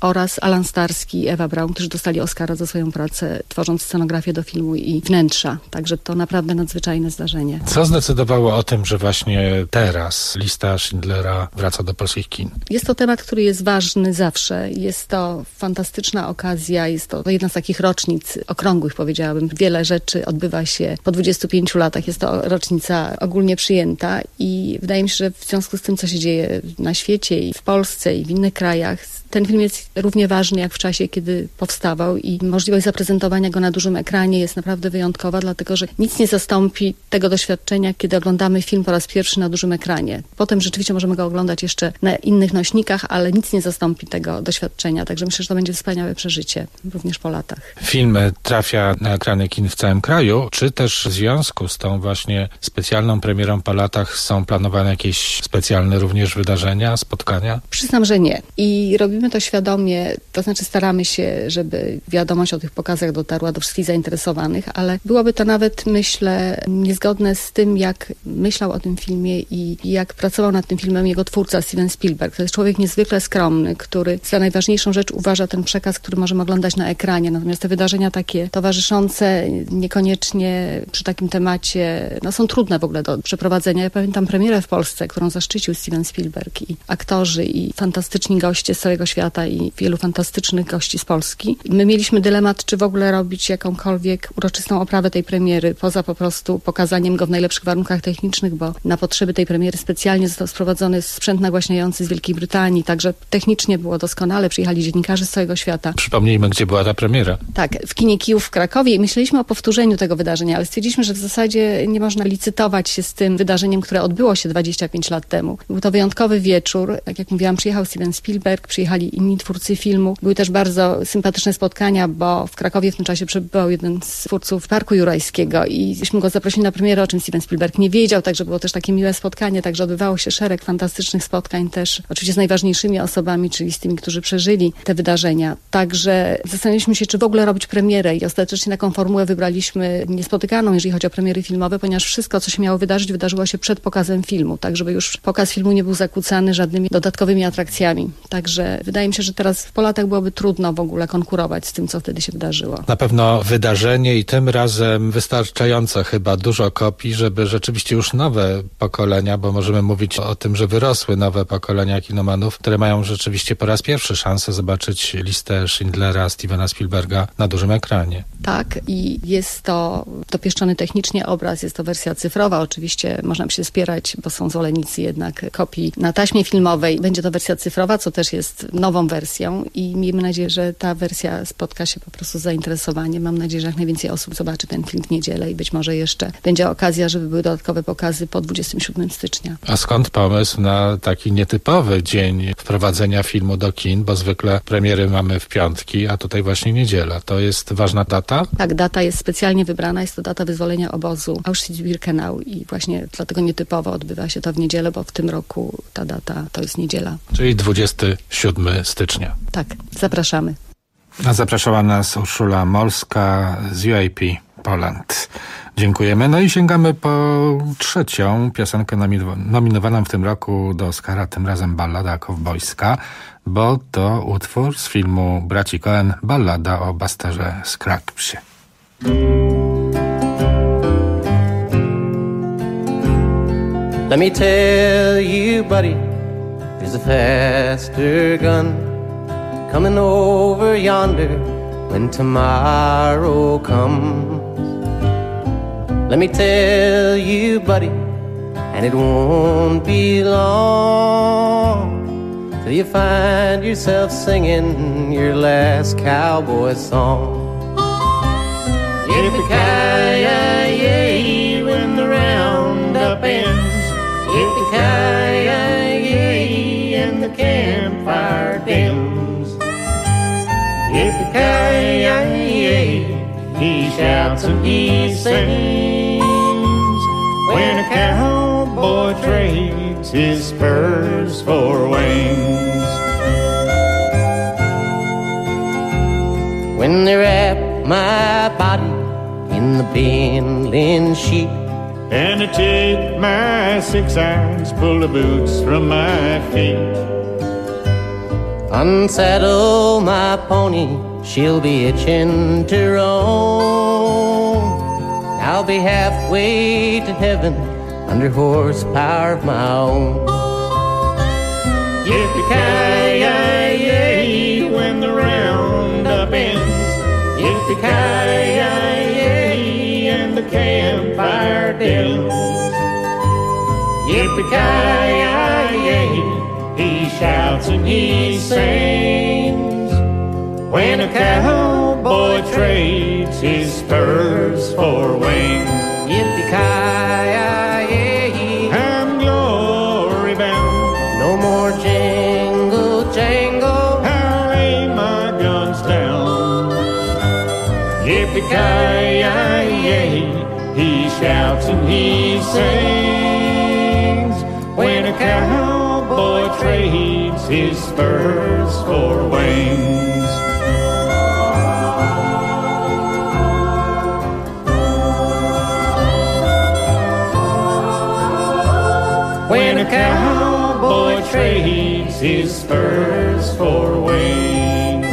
oraz Alan Starski i Ewa Braun, którzy dostali Oscara za swoją pracę, tworząc scenografię do filmu i wnętrza. Także to naprawdę nadzwyczajne zdarzenie.
Co zdecydowało o tym, że właśnie teraz lista Schindlera wraca do polskich kin?
Jest to temat, który jest ważny zawsze. Jest to fantastyczna okazja, jest to jedna z takich rocznic okrągłych, powiedziałabym. Wiele rzeczy odbywa się po dwudziestu pięciu latach. Jest to rocznica ogólnie przyjęta i wydaje mi się, że w związku z tym, co się dzieje na świecie i w Polsce i w innych krajach, ten film jest równie ważny jak w czasie, kiedy powstawał i możliwość zaprezentowania go na dużym ekranie jest naprawdę wyjątkowa, dlatego że nic nie zastąpi tego doświadczenia, kiedy oglądamy film po raz pierwszy na dużym ekranie. Potem rzeczywiście możemy go oglądać jeszcze na innych nośnikach, ale nic nie zastąpi tego doświadczenia, także myślę, że to będzie wspaniałe przeżycie, również po latach.
Film trafia na ekrany kin w całym kraju, czy też w związku z tą właśnie specjalną premierą po latach są planowane jakieś specjalne również wydarzenia, spotkania?
Przyznam, że nie. I robimy to świadomie, to znaczy staramy się, żeby wiadomość o tych pokazach dotarła do wszystkich zainteresowanych, ale byłoby to nawet, myślę, niezgodne z tym, jak myślał o tym filmie i jak pracował nad tym filmem jego twórca Steven Spielberg. To jest człowiek niezwykle skromny, który za najważniejszą rzecz uważa ten przekaz, który możemy oglądać na ekranie. Natomiast te wydarzenia takie towarzyszące niekoniecznie przy takim temacie, no są trudne w ogóle do przeprowadzenia. Ja pamiętam premierę w Polsce, którą zaszczycił Steven Spielberg i aktorzy i fantastyczni goście z całego świata i wielu fantastycznych gości z Polski. My mieliśmy dylemat, czy w ogóle robić jakąkolwiek uroczystą oprawę tej premiery, poza po prostu pokazaniem go w najlepszych warunkach technicznych, bo na potrzeby tej premiery specjalnie został sprowadzony sprzęt nagłaśniający z Wielkiej Brytanii, także technicznie było doskonale, przyjechali dziennikarze z całego świata.
Przypomnijmy, gdzie była ta premiera.
Tak, w kinie Kijów w Krakowie i myśleliśmy o powtórzeniu tego wydarzenia, ale stwierdziliśmy, że w zasadzie nie można licytować się z tym wydarzeniem, które odbyło się dwadzieścia pięć lat temu. Był to wyjątkowy wieczór, tak jak mówiłam, przyjechał Steven Spielberg, przyjechali inni twórcy filmu. Były też bardzo sympatyczne spotkania, bo w Krakowie w tym czasie przebywał jeden z twórców Parku Jurajskiego i żeśmy go zaprosili na premierę, o czym Steven Spielberg nie wiedział, także było też takie miłe spotkanie, także odbywało się szereg fantastycznych spotkań też, oczywiście z najważniejszymi osobami, czyli z tymi, którzy przeżyli te wydarzenia. Także zastanawialiśmy się, czy w ogóle robić premierę i ostatecznie taką formułę wybraliśmy niespotykaną, jeżeli chodzi o premiery filmowe, ponieważ wszystko, co się miało wydarzyć, wydarzyło się przed pokazem filmu, tak żeby już pokaz filmu nie był zakłócany żadnymi dodatkowymi atrakcjami. Także wydaje mi się, że teraz po latach byłoby trudno w ogóle konkurować z tym, co wtedy się wydarzyło.
Na pewno wydarzenie i tym razem wystarczająco chyba dużo kopii, żeby rzeczywiście już nowe pokolenia, bo możemy mówić o tym, że wyrosły nowe pokolenia kinomanów, które mają rzeczywiście po raz pierwszy szansę zobaczyć listę Schindlera, Stevena Spielberga na dużym ekranie.
Tak, i jest to dopieszczony technicznie obraz, jest to wersja cyfrowa, oczywiście można się spierać, bo są zwolennicy jednak kopii na taśmie filmowej. Będzie to wersja cyfrowa, co też jest nową wersją i miejmy nadzieję, że ta wersja spotka się po prostu z zainteresowaniem. Mam nadzieję, że jak najwięcej osób zobaczy ten film w niedzielę i być może jeszcze będzie okazja, żeby były dodatkowe pokazy po dwudziestego siódmego stycznia.
A skąd pomysł na taki nietypowy dzień wprowadzenia filmu do kin, bo zwykle premiery mamy w piątki, a tutaj właśnie niedziela. To jest ważna data?
Tak, data jest specjalnie wybrana, jest to data wyzwolenia obozu Auschwitz-Birkenau i właśnie dlatego nietypowo odbywa się to w niedzielę, bo w tym roku ta data to jest niedziela.
Czyli dwudziestego siódmego stycznia.
Tak, zapraszamy.
A zapraszała nas Urszula Molska z U A P Poland. Dziękujemy. No i sięgamy po trzecią piosenkę nominowaną w tym roku do Oscara, tym razem ballada kowbojska, bo to utwór z filmu Braci Coen, ballada o Busterze Scruggsie.
Let me tell you, buddy, there's a faster gun coming over yonder when tomorrow comes. Let me tell you, buddy, and it won't be long till you find yourself singing your last cowboy song. Yippee-ki-yay, when the roundup ends. Yippee-ki-yay, and the campfire dims. Yippee-ki-yay, he shouts and he sings when a cowboy trades his spurs for wings. When they wrap my body in the bindling sheet and I take my six irons, pull the boots from my feet, Unsaddle my pony, she'll be itching to roam. I'll be halfway to heaven under horsepower of my own.
Yippee-ki-yay, when the roundup ends. Yippee-ki-yay, and the campfire dins. Yippee-ki-yay, he shouts and he sings. When a cowboy trades his spurs for wings.
Yippee-ki-yay,
I'm glory bound.
no more jingle jangle.
I'll lay my guns down. Yippee-ki-yay, he shouts and he sings. When a cowboy trades his spurs for wings. When a cowboy trades his spurs for wings.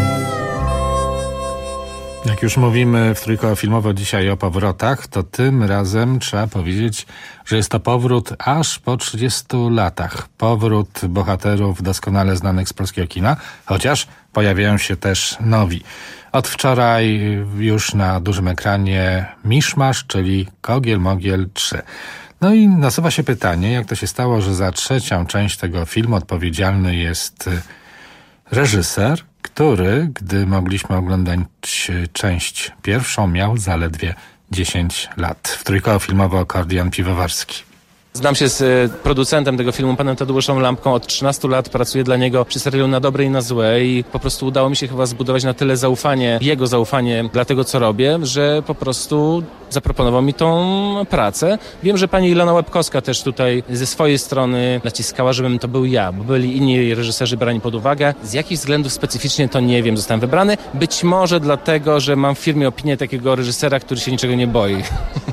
Jak już mówimy w Trójkoło Filmowo dzisiaj o powrotach, to tym razem trzeba powiedzieć, że jest to powrót aż po trzydziestu latach. Powrót bohaterów doskonale znanych z polskiego kina, chociaż pojawiają się też nowi. Od wczoraj już na dużym ekranie Miszmasz, czyli Kogiel-Mogiel trzy. No i nasuwa się pytanie, jak to się stało, że za trzecią część tego filmu odpowiedzialny jest reżyser, który, gdy mogliśmy oglądać część pierwszą, miał zaledwie dziesięć lat. W Trójkoło Filmowo Kordian Piwowarski.
Znam się z producentem tego filmu, panem Tadeuszem Lampką. Od trzynastu lat pracuję dla niego przy serialu Na dobre i na złe i po prostu udało mi się chyba zbudować na tyle zaufanie, jego zaufanie dla tego, co robię, że po prostu zaproponował mi tą pracę. Wiem, że pani Ilona Łebkowska też tutaj ze swojej strony naciskała, żebym to był ja, bo byli inni reżyserzy brani pod uwagę. Z jakich względów specyficznie to nie wiem, zostałem wybrany. Być może dlatego, że mam w firmie opinię takiego reżysera, który się niczego nie boi.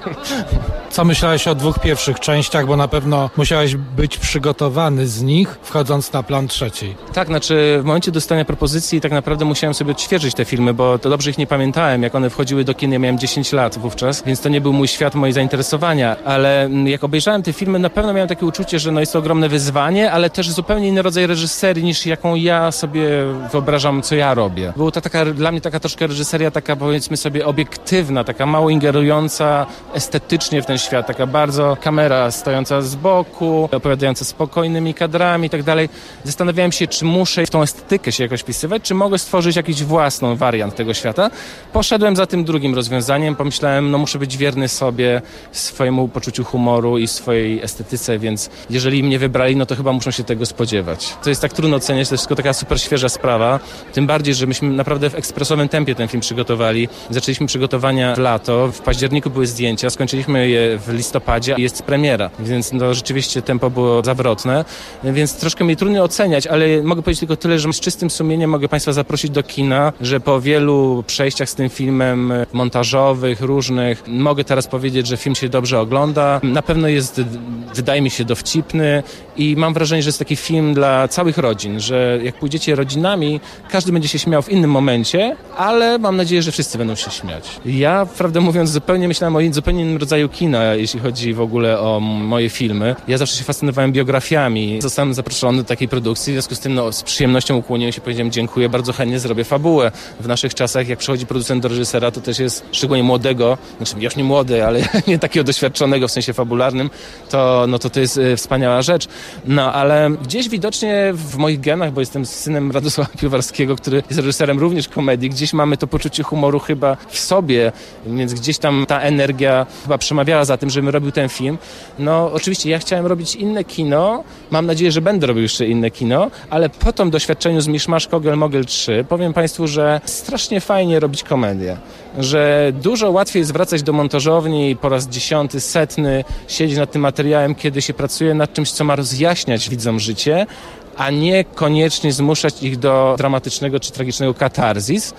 Co myślałeś o dwóch pierwszych częściach, bo na pewno musiałeś być przygotowany z nich, wchodząc na plan trzeciej.
Tak, znaczy w momencie dostania propozycji tak naprawdę musiałem sobie odświeżyć te filmy, bo to dobrze ich nie pamiętałem, jak one wchodziły do kin, ja miałem dziesięć lat wówczas, więc to nie był mój świat, moje zainteresowania, ale jak obejrzałem te filmy, na pewno miałem takie uczucie, że no jest to ogromne wyzwanie, ale też zupełnie inny rodzaj reżyserii, niż jaką ja sobie wyobrażam, co ja robię. Była to taka, dla mnie taka troszkę reżyseria, taka powiedzmy sobie obiektywna, taka mało ingerująca estetycznie w ten świat, taka bardzo kamera stojąca z boku, opowiadająca spokojnymi kadrami i tak dalej. Zastanawiałem się, czy muszę w tą estetykę się jakoś wpisywać, czy mogę stworzyć jakiś własny wariant tego świata. Poszedłem za tym drugim rozwiązaniem, pomyślałem, no muszę być wierny sobie, swojemu poczuciu humoru i swojej estetyce, więc jeżeli mnie wybrali, no to chyba muszą się tego spodziewać. To jest tak trudno oceniać, to jest tylko taka super świeża sprawa, tym bardziej, że myśmy naprawdę w ekspresowym tempie ten film przygotowali. Zaczęliśmy przygotowania w lato, w październiku były zdjęcia, skończyliśmy je w listopadzie i jest premiera, więc no rzeczywiście tempo było zawrotne, więc troszkę mi trudno oceniać, ale mogę powiedzieć tylko tyle, że z czystym sumieniem mogę Państwa zaprosić do kina, że po wielu przejściach z tym filmem montażowych, różnych, mogę teraz powiedzieć, że film się dobrze ogląda. Na pewno jest, wydaje mi się, dowcipny i mam wrażenie, że jest taki film dla całych rodzin, że jak pójdziecie rodzinami, każdy będzie się śmiał w innym momencie, ale mam nadzieję, że wszyscy będą się śmiać. Ja, prawdę mówiąc, zupełnie myślałem o zupełnie innym rodzaju kina, jeśli chodzi w ogóle o moje filmy. Ja zawsze się fascynowałem biografiami. Zostałem zaproszony do takiej produkcji, w związku z tym no, z przyjemnością ukłoniłem się, powiedziałem dziękuję, bardzo chętnie zrobię fabułę. W naszych czasach, jak przychodzi producent do reżysera, to też jest szczególnie młodego, znaczy już nie młody, ale nie takiego doświadczonego w sensie fabularnym, to, no, to to jest y, wspaniała rzecz. No, ale gdzieś widocznie w moich genach, bo jestem synem Radosława Piwowarskiego, który jest reżyserem również komedii, gdzieś mamy to poczucie humoru chyba w sobie, więc gdzieś tam ta energia chyba przemawiała za tym, żebym robił ten film. No oczywiście ja chciałem robić inne kino, mam nadzieję, że będę robił jeszcze inne kino, ale po tym doświadczeniu z Miszmasz Kogiel-Mogiel trzy powiem Państwu, że strasznie fajnie robić komedię, że dużo łatwiej jest wracać do montażowni i po raz dziesiąty, setny siedzieć nad tym materiałem, kiedy się pracuje nad czymś, co ma rozjaśniać widzom życie, a nie koniecznie zmuszać ich do dramatycznego czy tragicznego katarzis,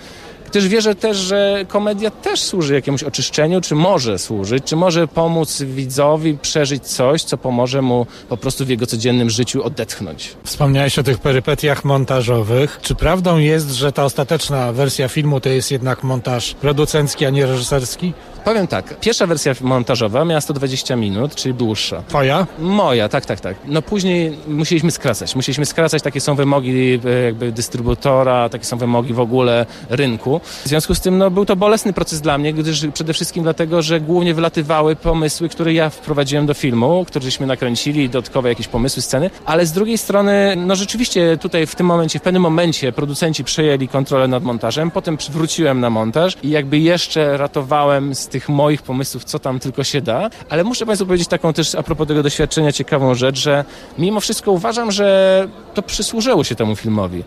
Też wierzę też, że komedia też służy jakiemuś oczyszczeniu, czy może służyć, czy może pomóc widzowi przeżyć coś, co pomoże mu po prostu w jego codziennym życiu odetchnąć.
Wspomniałeś o tych perypetiach montażowych. Czy prawdą jest, że ta ostateczna wersja filmu to jest jednak montaż producencki, a nie reżyserski?
Powiem tak, pierwsza wersja montażowa miała sto dwadzieścia minut, czyli dłuższa.
Twoja?
Moja, tak, tak, tak. No później musieliśmy skracać. Musieliśmy skracać, takie są wymogi jakby dystrybutora, takie są wymogi w ogóle rynku. W związku z tym no, był to bolesny proces dla mnie, gdyż przede wszystkim dlatego, że głównie wylatywały pomysły, które ja wprowadziłem do filmu, które żeśmy nakręcili, dodatkowe jakieś pomysły, sceny, ale z drugiej strony, no rzeczywiście tutaj w tym momencie, w pewnym momencie producenci przejęli kontrolę nad montażem, potem wróciłem na montaż i jakby jeszcze ratowałem z tych moich pomysłów, co tam tylko się da, ale muszę Państwu powiedzieć taką też a propos tego doświadczenia ciekawą rzecz, że mimo wszystko uważam, że to przysłużyło się temu filmowi,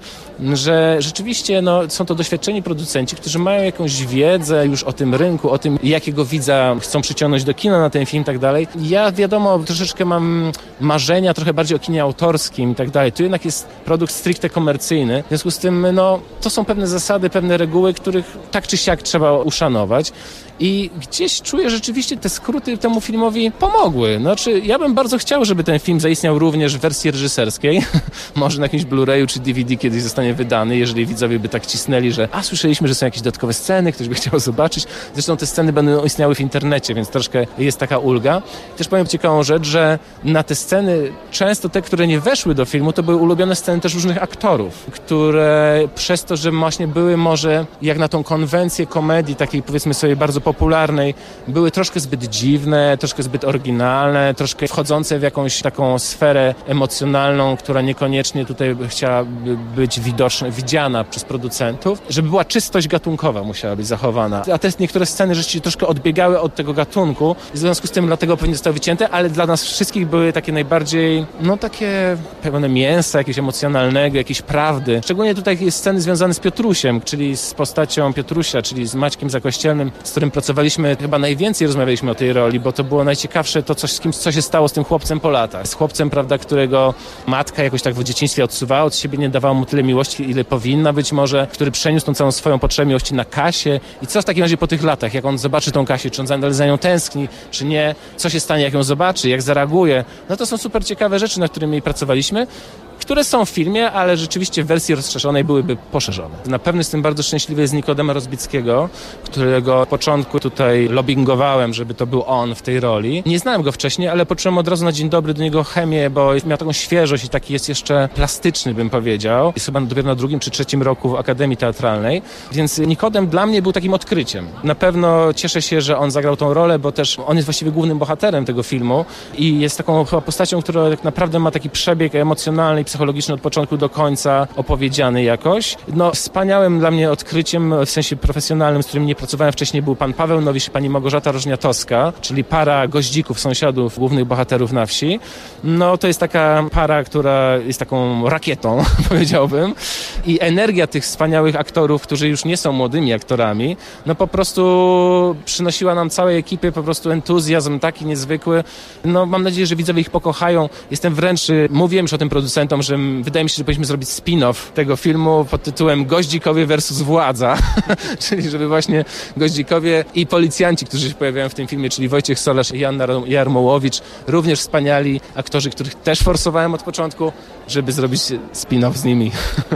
że rzeczywiście no, są to doświadczeni producenci, którzy mają jakąś wiedzę już o tym rynku, o tym, jakiego widza chcą przyciągnąć do kina na ten film i tak dalej. Ja wiadomo, troszeczkę mam marzenia trochę bardziej o kinie autorskim i tak dalej. Tu jednak jest produkt stricte komercyjny, w związku z tym no, to są pewne zasady, pewne reguły, których tak czy siak trzeba uszanować. I gdzieś czuję, że rzeczywiście te skróty temu filmowi pomogły. Znaczy, ja bym bardzo chciał, żeby ten film zaistniał również w wersji reżyserskiej. Może na jakimś Blu-rayu czy D V D kiedyś zostanie wydany, jeżeli widzowie by tak cisnęli, że a słyszeliśmy, że są jakieś dodatkowe sceny, ktoś by chciał zobaczyć. Zresztą te sceny będą istniały w internecie, więc troszkę jest taka ulga. Też powiem ciekawą rzecz, że na te sceny, często te, które nie weszły do filmu, to były ulubione sceny też różnych aktorów, które przez to, że właśnie były może jak na tą konwencję komedii, takiej powiedzmy sobie bardzo popularnej, były troszkę zbyt dziwne, troszkę zbyt oryginalne, troszkę wchodzące w jakąś taką sferę emocjonalną, która niekoniecznie tutaj chciałaby być widoczna, widziana przez producentów, żeby była czystość gatunkowa musiała być zachowana. A te niektóre sceny rzeczywiście troszkę odbiegały od tego gatunku, w związku z tym dlatego pewnie zostały wycięte, ale dla nas wszystkich były takie najbardziej, no takie pełne mięsa, jakiegoś emocjonalnego, jakiejś prawdy. Szczególnie tutaj jest sceny związane z Piotrusiem, czyli z postacią Piotrusia, czyli z Maćkiem Zakościelnym, z którym pracowaliśmy, chyba najwięcej rozmawialiśmy o tej roli, bo to było najciekawsze to, coś, z kimś, co się stało z tym chłopcem po latach. Z chłopcem, prawda, którego matka jakoś tak w dzieciństwie odsuwała od siebie, nie dawała mu tyle miłości, ile powinna być może, który przeniósł tą całą swoją potrzebę miłości na Kasię. I co w takim razie po tych latach, jak on zobaczy tą Kasię, czy on za, za nią tęskni, czy nie, co się stanie, jak ją zobaczy, jak zareaguje. No to są super ciekawe rzeczy, nad którymi pracowaliśmy, które są w filmie, ale rzeczywiście w wersji rozszerzonej byłyby poszerzone. Na pewno jestem bardzo szczęśliwy z Nikodema Rozbickiego, którego od początku tutaj lobbyingowałem, żeby to był on w tej roli. Nie znałem go wcześniej, ale poczułem od razu na dzień dobry do niego chemię, bo miał taką świeżość i taki jest jeszcze plastyczny, bym powiedział. Jest chyba dopiero na drugim czy trzecim roku w Akademii Teatralnej, więc Nikodem dla mnie był takim odkryciem. Na pewno cieszę się, że on zagrał tą rolę, bo też on jest właściwie głównym bohaterem tego filmu i jest taką chyba postacią, która tak naprawdę ma taki przebieg emocjonalny, psychologiczny od początku do końca opowiedziany jakoś. No wspaniałym dla mnie odkryciem w sensie profesjonalnym, z którym nie pracowałem wcześniej, był pan Paweł Nowisz i pani Małgorzata Rożniatowska, czyli para goździków, sąsiadów, głównych bohaterów na wsi. No to jest taka para, która jest taką rakietą, powiedziałbym. I energia tych wspaniałych aktorów, którzy już nie są młodymi aktorami, no po prostu przynosiła nam całej ekipie po prostu entuzjazm taki niezwykły. No mam nadzieję, że widzowie ich pokochają. Jestem wręcz, mówiłem już o tym producentom, że wydaje mi się, że powinniśmy zrobić spin-off tego filmu pod tytułem Goździkowie versus Władza, czyli żeby właśnie Goździkowie i policjanci, którzy się pojawiają w tym filmie, czyli Wojciech Solarz i Joanna Jarmołowicz, również wspaniali aktorzy, których też forsowałem od początku, żeby zrobić spin-off z nimi.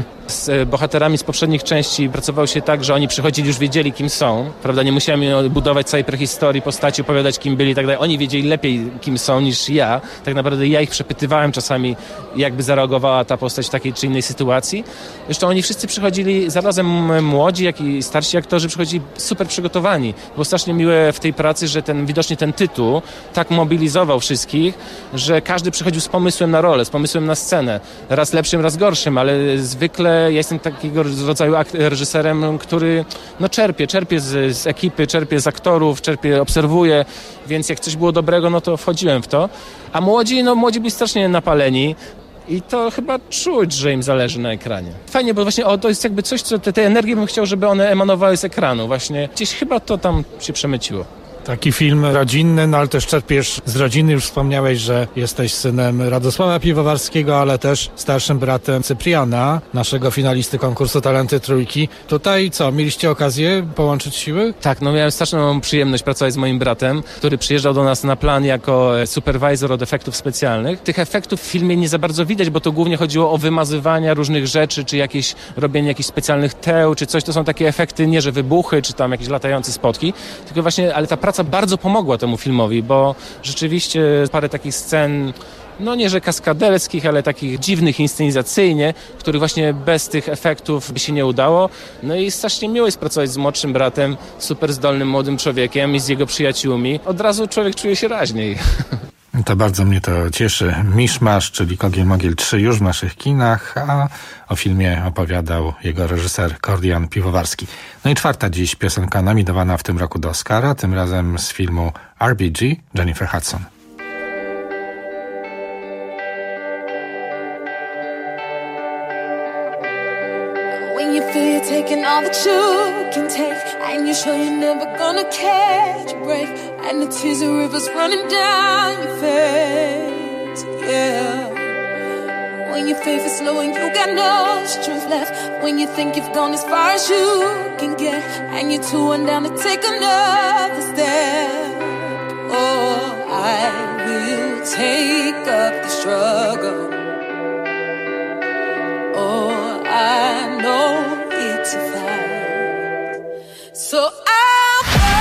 Z bohaterami z poprzednich części pracowało się tak, że oni przychodzili, już wiedzieli, kim są, prawda, nie musiałem budować całej prehistorii postaci, opowiadać, kim byli i tak dalej. Oni wiedzieli lepiej, kim są, niż ja. Tak naprawdę ja ich przepytywałem czasami, jakby zareagowała ta postać w takiej czy innej sytuacji. Zresztą oni wszyscy przychodzili, zarazem młodzi, jak i starsi aktorzy przychodzili super przygotowani. Było strasznie miłe w tej pracy, że ten widocznie ten tytuł tak mobilizował wszystkich, że każdy przychodził z pomysłem na rolę, z pomysłem na scenę. Raz lepszym, raz gorszym, ale zwykle ja jestem takiego rodzaju reżyserem, który no czerpie, czerpie z, z ekipy, czerpie z aktorów, czerpie, obserwuje, więc jak coś było dobrego, no to wchodziłem w to. A młodzi, no młodzi byli strasznie napaleni. I to chyba czuć, że im zależy na ekranie. Fajnie, bo właśnie o, to jest jakby coś, co te, te energie bym chciał, żeby one emanowały z ekranu. Właśnie gdzieś chyba to tam się przemyciło.
Taki film rodzinny, no ale też czerpiesz z rodziny. Już wspomniałeś, że jesteś synem Radosława Piwowarskiego, ale też starszym bratem Cypriana, naszego finalisty konkursu Talenty Trójki. Tutaj co, mieliście okazję połączyć siły?
Tak, no miałem straszną przyjemność pracować z moim bratem, który przyjeżdżał do nas na plan jako supervisor od efektów specjalnych. Tych efektów w filmie nie za bardzo widać, bo to głównie chodziło o wymazywania różnych rzeczy, czy jakieś robienie jakichś specjalnych teł, czy coś. To są takie efekty, nie że wybuchy, czy tam jakieś latające spotki, tylko właśnie, ale ta praca bardzo pomogła temu filmowi, bo rzeczywiście parę takich scen, no nie że kaskaderskich, ale takich dziwnych inscenizacyjnie, których właśnie bez tych efektów by się nie udało. No i strasznie miło jest pracować z młodszym bratem, super zdolnym młodym człowiekiem i z jego przyjaciółmi. Od razu człowiek czuje się raźniej.
To bardzo mnie to cieszy. Miszmasz, czyli Kogiel Mogiel trzy już w naszych kinach, a o filmie opowiadał jego reżyser Kordian Piwowarski. No i czwarta dziś piosenka nominowana w tym roku do Oscara, tym razem z filmu R B G, Jennifer Hudson.
When you feel you're taking all that you can take, and you're sure you're never gonna catch a break, and the tears are rivers running down your face, yeah. When your faith is low and you got no strength left, when you think you've gone as far as you can get, and you're too one down to take another step, oh, I will take up the struggle. Oh, I know it's a fight. So I'll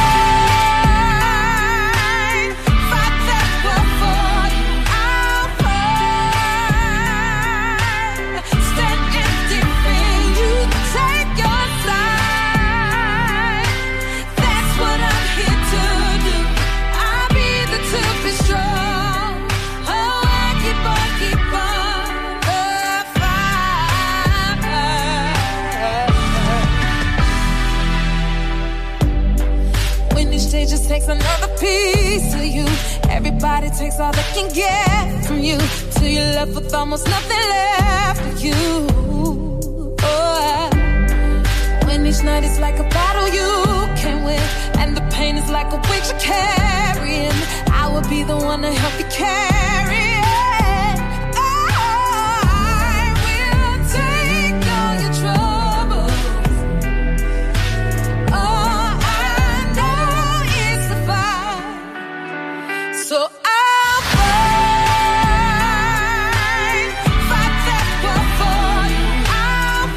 fight, fight that war for you. I'll fight, stand and defend you, take your side. That's what I'm here to do. I'll be the to be strong. Oh, I keep on, keep on. It just takes another piece of you. Everybody takes all they can get from you, till you're left with almost nothing left of you. Oh, when each night is like a battle you can win, and the pain is like a weight you're carrying, I will be the one to help you carry it. I will take all your troubles. So I'll fight, fight that war for you. I'll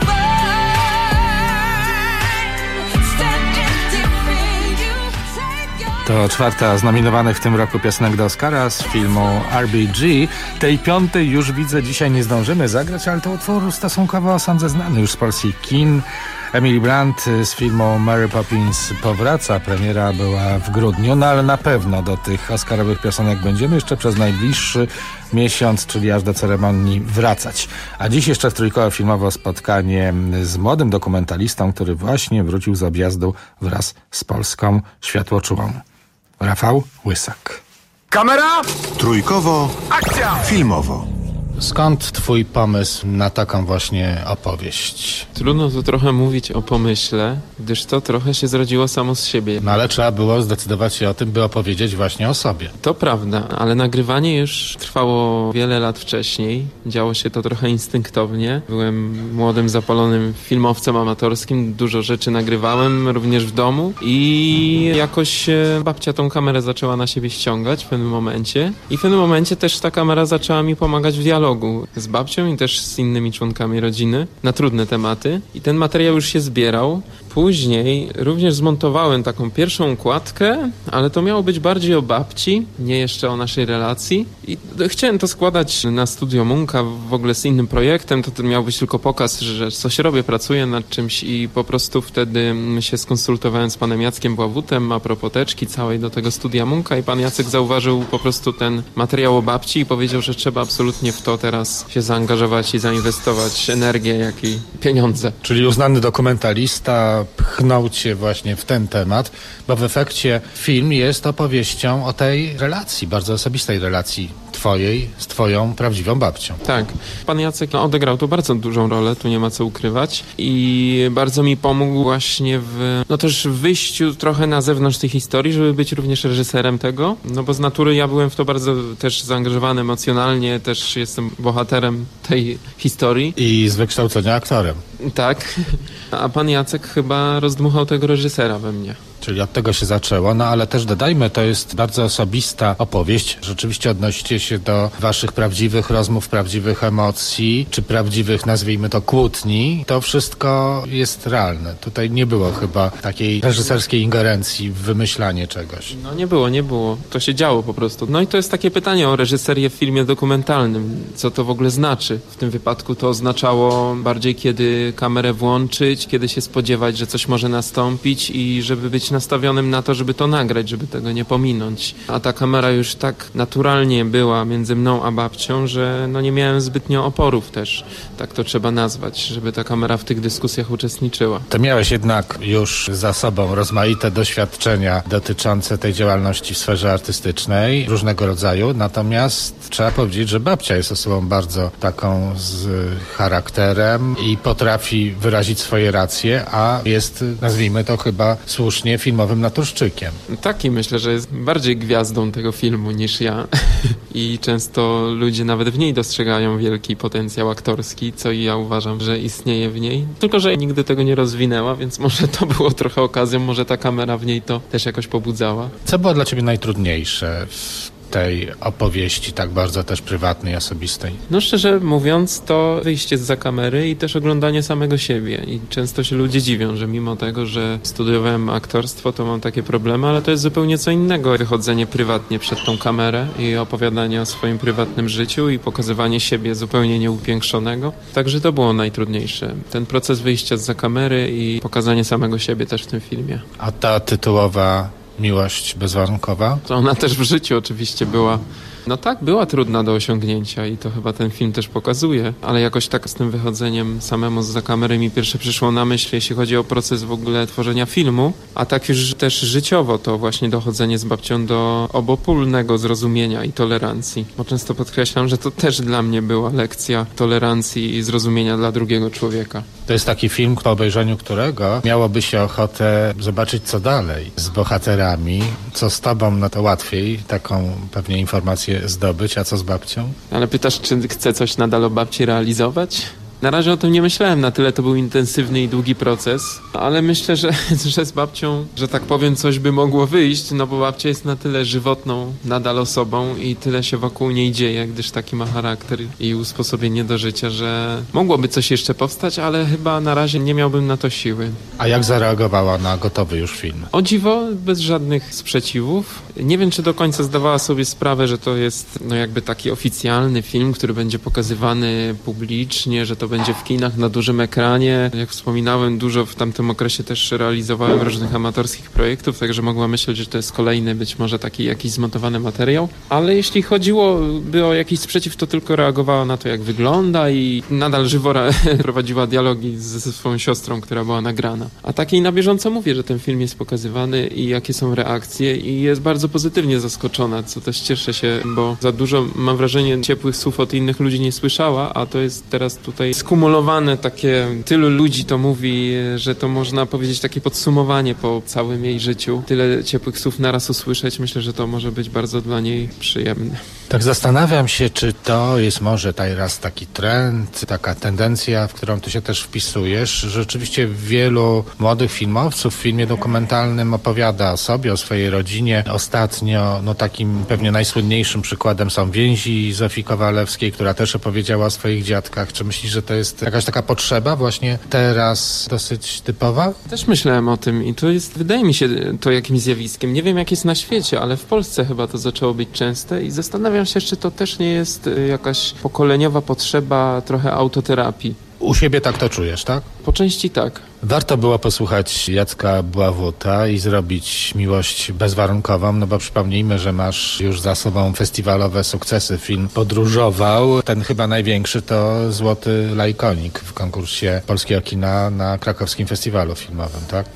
fight, stand and defend you. Take your...
To czwarta z nominowanych w tym roku piosenek do Oscara z filmu R B G. Tej piątej już widzę, dzisiaj nie zdążymy zagrać, ale to utwór stosunkowo, sądzę, znany już z polskich kin. Emily Blunt z filmu Mary Poppins powraca. Premiera była w grudniu, no ale na pewno do tych oscarowych piosenek będziemy jeszcze przez najbliższy miesiąc, czyli aż do ceremonii, wracać. A dziś jeszcze w trójkowe filmowo spotkanie z młodym dokumentalistą, który właśnie wrócił z objazdu wraz z polską światłoczułą. Rafał Łysak.
Kamera!
Trójkowo.
Akcja!
Filmowo.
Skąd twój pomysł na taką właśnie opowieść?
Trudno tu trochę mówić o pomyśle, gdyż to trochę się zrodziło samo z siebie.
No ale trzeba było zdecydować się o tym, by opowiedzieć właśnie o sobie.
To prawda, ale nagrywanie już trwało wiele lat wcześniej. Działo się to trochę instynktownie. Byłem młodym, zapalonym filmowcem amatorskim. Dużo rzeczy nagrywałem, również w domu. I jakoś babcia tą kamerę zaczęła na siebie ściągać w pewnym momencie. I w pewnym momencie też ta kamera zaczęła mi pomagać w dialogu z babcią i też z innymi członkami rodziny na trudne tematy. I ten materiał już się zbierał. Później również zmontowałem taką pierwszą układkę, ale to miało być bardziej o babci, nie jeszcze o naszej relacji. I chciałem to składać na Studio Munka w ogóle z innym projektem. To miał być tylko pokaz, że coś robię, pracuję nad czymś i po prostu wtedy się skonsultowałem z panem Jackiem Bławutem a propos teczki całej do tego Studia Munka i pan Jacek zauważył po prostu ten materiał o babci i powiedział, że trzeba absolutnie w to teraz się zaangażować i zainwestować energię, jak i pieniądze.
Czyli uznany dokumentalista pchnął cię właśnie w ten temat, bo w efekcie film jest opowieścią o tej relacji, bardzo osobistej relacji twojej, z twoją prawdziwą babcią.
Tak. Pan Jacek no, odegrał tu bardzo dużą rolę, tu nie ma co ukrywać i bardzo mi pomógł właśnie w, no też w wyjściu trochę na zewnątrz tej historii, żeby być również reżyserem tego, no bo z natury ja byłem w to bardzo też zaangażowany emocjonalnie, też jestem bohaterem tej historii.
I z wykształcenia aktorem.
Tak, a pan Jacek chyba rozdmuchał tego reżysera we mnie.
Czyli od tego się zaczęło, no ale też dodajmy, to jest bardzo osobista opowieść. Rzeczywiście odnosicie się do waszych prawdziwych rozmów, prawdziwych emocji, czy prawdziwych, nazwijmy to, kłótni. To wszystko jest realne. Tutaj nie było chyba takiej reżyserskiej ingerencji w wymyślanie czegoś.
No nie było, nie było. To się działo po prostu. No i to jest takie pytanie o reżyserię w filmie dokumentalnym. Co to w ogóle znaczy? W tym wypadku to oznaczało bardziej kiedy kamerę włączyć, kiedy się spodziewać, że coś może nastąpić i żeby być nastawionym na to, żeby to nagrać, żeby tego nie pominąć. A ta kamera już tak naturalnie była między mną a babcią, że no nie miałem zbytnio oporów też, tak to trzeba nazwać, żeby ta kamera w tych dyskusjach uczestniczyła.
To miałeś jednak już za sobą rozmaite doświadczenia dotyczące tej działalności w sferze artystycznej, różnego rodzaju, natomiast trzeba powiedzieć, że babcia jest osobą bardzo taką z charakterem i potrafi wyrazić swoje racje, a jest, nazwijmy to chyba słusznie, filmowym naturszczykiem.
Taki myślę, że jest bardziej gwiazdą tego filmu niż ja i często ludzie nawet w niej dostrzegają wielki potencjał aktorski, co i ja uważam, że istnieje w niej. Tylko że nigdy tego nie rozwinęła, więc może to było trochę okazją, może ta kamera w niej to też jakoś pobudzała.
Co było dla ciebie najtrudniejsze w tej opowieści tak bardzo też prywatnej, osobistej?
No szczerze mówiąc, to wyjście zza kamery i też oglądanie samego siebie. I często się ludzie dziwią, że mimo tego, że studiowałem aktorstwo, to mam takie problemy, ale to jest zupełnie co innego. Wychodzenie prywatnie przed tą kamerę i opowiadanie o swoim prywatnym życiu i pokazywanie siebie zupełnie nieupiększonego. Także to było najtrudniejsze. Ten proces wyjścia zza kamery i pokazanie samego siebie też w tym filmie.
A ta tytułowa miłość bezwarunkowa?
To ona też w życiu oczywiście była. No tak, była trudna do osiągnięcia i to chyba ten film też pokazuje, ale jakoś tak z tym wychodzeniem samemu zza kamery mi pierwsze przyszło na myśl, jeśli chodzi o proces w ogóle tworzenia filmu, a tak już też życiowo to właśnie dochodzenie z babcią do obopólnego zrozumienia i tolerancji, bo często podkreślam, że to też dla mnie była lekcja tolerancji i zrozumienia dla drugiego człowieka.
To jest taki film, po obejrzeniu którego miałoby się ochotę zobaczyć, co dalej z bohaterami, co z tobą, no to łatwiej taką pewnie informację zdobyć, a co z babcią?
Ale pytasz, czy chcę coś nadal o babci realizować? Na razie o tym nie myślałem, na tyle to był intensywny i długi proces, ale myślę, że, że z babcią, że tak powiem, coś by mogło wyjść, no bo babcia jest na tyle żywotną nadal osobą i tyle się wokół niej dzieje, gdyż taki ma charakter i usposobienie do życia, że mogłoby coś jeszcze powstać, ale chyba na razie nie miałbym na to siły.
A jak zareagowała na gotowy już film?
O dziwo, bez żadnych sprzeciwów. Nie wiem, czy do końca zdawała sobie sprawę, że to jest no jakby taki oficjalny film, który będzie pokazywany publicznie, że to będzie w kinach na dużym ekranie. Jak wspominałem, dużo w tamtym okresie też realizowałem różnych amatorskich projektów, także mogła myśleć, że to jest kolejny być może taki jakiś zmontowany materiał. Ale jeśli chodziłoby o jakiś sprzeciw, to tylko reagowała na to, jak wygląda i nadal żywo prowadziła dialogi ze swoją siostrą, która była nagrana. A takiej na bieżąco mówię, że ten film jest pokazywany i jakie są reakcje i jest bardzo pozytywnie zaskoczona, co też cieszę się, bo za dużo, mam wrażenie, ciepłych słów od innych ludzi nie słyszała, a to jest teraz tutaj skumulowane takie, tylu ludzi to mówi, że to można powiedzieć takie podsumowanie po całym jej życiu. Tyle ciepłych słów naraz usłyszeć, myślę, że to może być bardzo dla niej przyjemne.
Tak zastanawiam się, czy to jest może teraz taki trend, taka tendencja, w którą ty się też wpisujesz. Rzeczywiście wielu młodych filmowców w filmie dokumentalnym opowiada o sobie, o swojej rodzinie. Ostatnio, no takim pewnie najsłynniejszym przykładem są Więzi Zofii Kowalewskiej, która też opowiedziała o swoich dziadkach. Czy myślisz, że to jest jakaś taka potrzeba właśnie teraz dosyć typowa?
Też myślałem o tym i to jest, wydaje mi się, to jakimś zjawiskiem. Nie wiem, jak jest na świecie, ale w Polsce chyba to zaczęło być częste i zastanawiam się, czy to też nie jest jakaś pokoleniowa potrzeba trochę autoterapii.
U siebie tak to czujesz, tak?
Po części tak.
Warto było posłuchać Jacka Bławuta i zrobić miłość bezwarunkową, no bo przypomnijmy, że masz już za sobą festiwalowe sukcesy. Film podróżował. Ten chyba największy to Złoty Lajkonik w konkursie polskiego kina na krakowskim festiwalu filmowym, tak?